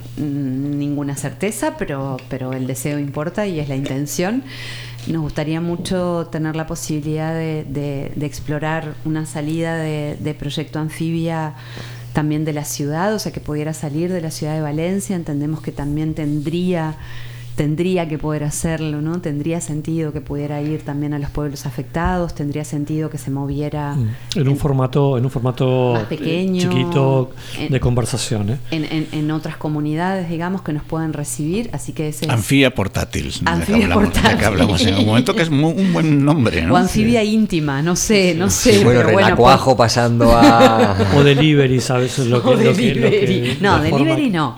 ninguna certeza, pero, pero el deseo importa y es la intención. Nos gustaría mucho tener la posibilidad de, de, de explorar una salida de, de Proyecto Anfibia también de la ciudad, o sea, que pudiera salir de la ciudad de Valencia. Entendemos que también tendría tendría que poder hacerlo, ¿no? Tendría sentido que pudiera ir también a los pueblos afectados, tendría sentido que se moviera en, en un formato en un formato más pequeño, chiquito, en, de conversación, ¿eh? en, en, en otras comunidades, digamos, que nos puedan recibir, así que ese es Anfibia portátil, Anfibia de que hablamos, portátil. de que hablamos en un momento, que es muy, un buen nombre, ¿no? O anfibia sí. íntima, no sé, no sé. Sí, bueno, pero renacuajo bueno, pues... pasando a... O delivery, ¿sabes? Lo que, o lo delivery. Que, lo que, no, forma... delivery no.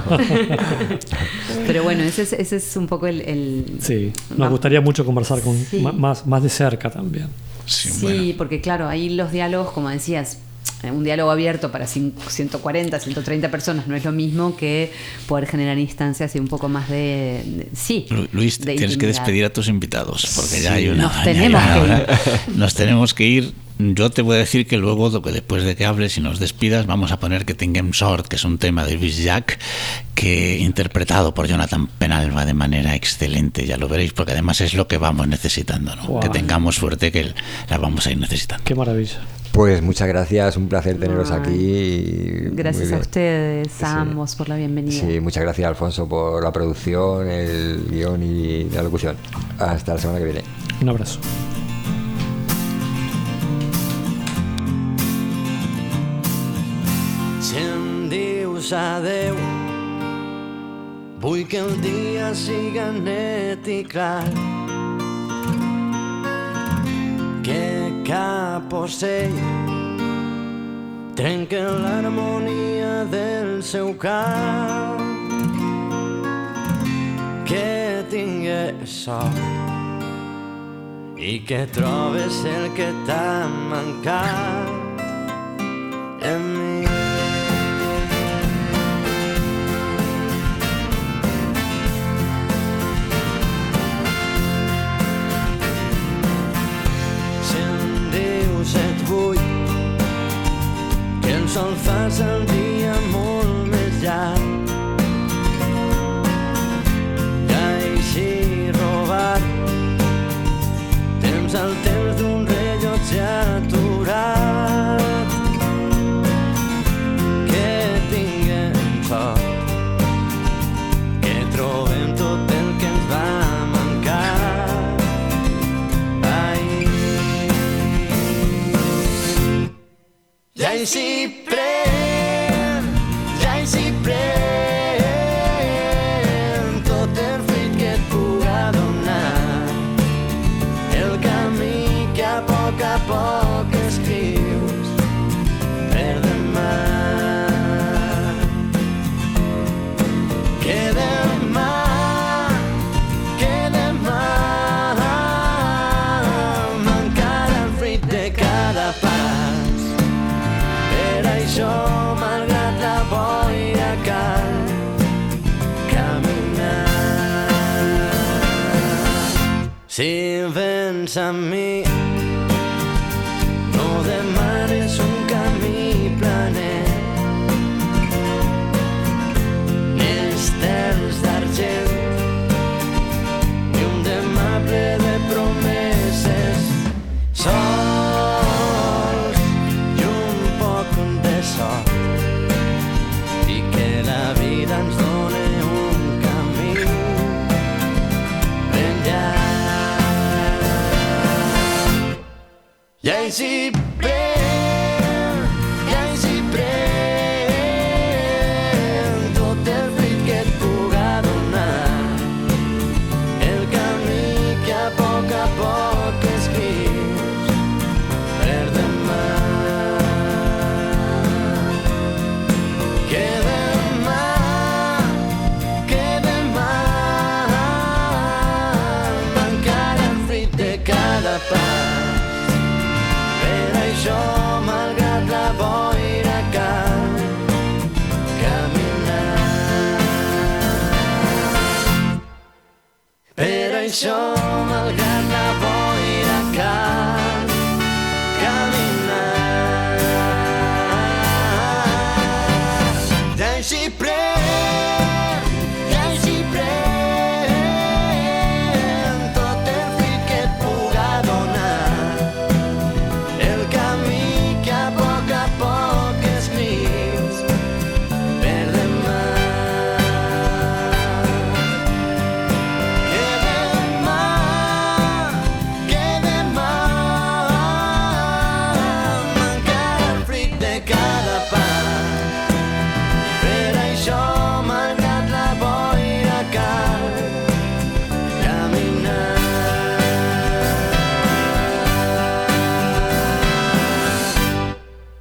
Pero bueno, ese es, ese es un poco el... el... Sí, nos Va... gustaría mucho conversar con sí. más, más de cerca también. Sí, sí bueno. Porque claro, ahí los diálogos, como decías, un diálogo abierto para ciento cuarenta, ciento treinta personas no es lo mismo que poder generar instancias y un poco más de, de sí. Luis, de tienes intimidad. que despedir a tus invitados porque sí, ya hay una. Nos tenemos ya, que ya, ir. Nos tenemos que ir. Yo te voy a decir que luego, después de que hables y nos despidas, vamos a poner que Tinguem Sort, que es un tema de Luis Jack, que interpretado por Jonathan Penalva de manera excelente, ya lo veréis, porque además es lo que vamos necesitando, ¿no? Wow. Que tengamos suerte, que la vamos a ir necesitando. Qué maravilla. Pues muchas gracias, un placer teneros Ay, aquí. Gracias a ustedes, a sí. ambos, por la bienvenida. Sí, muchas gracias, Alfonso, por la producción, el guión y la locución. Hasta la semana que viene. Un abrazo. Si em dius adeu, vull que el dia siga net i clar, que cap ocell trenca l'harmonia del seu cant, que tingues sort i que trobes el que t'ha mancat en mi. Et vull que el sol faci el dia molt més llarg, temps, el temps d'un rellotge aturat. Que tinguem sort, que trobem tot el que ens va mancar ahir. Ja hi s'hi pren, ja hi s'hi pren tot el fruit que et puga donar, el camí que a poc a poc escrius per demà. Que demà, que demà m'encara el fruit de cada pas. Per això, malgrat la boira, cal caminar. Si vens amb mi, no demanes un camí planet, ni estels d'argent, ni un demà ple de promeses, sols i un poc de sort, i que la vida ens done un camí ben llarg. Ja hi s'hi pren, ja hi s'hi pren tot el fruit que et puga donar, el camí que a poc a poc escrius per demà. Que demà, que demà m'encara el fruit de cada pas. Per això, malgrat la boira, cal caminar. Per això, malgrat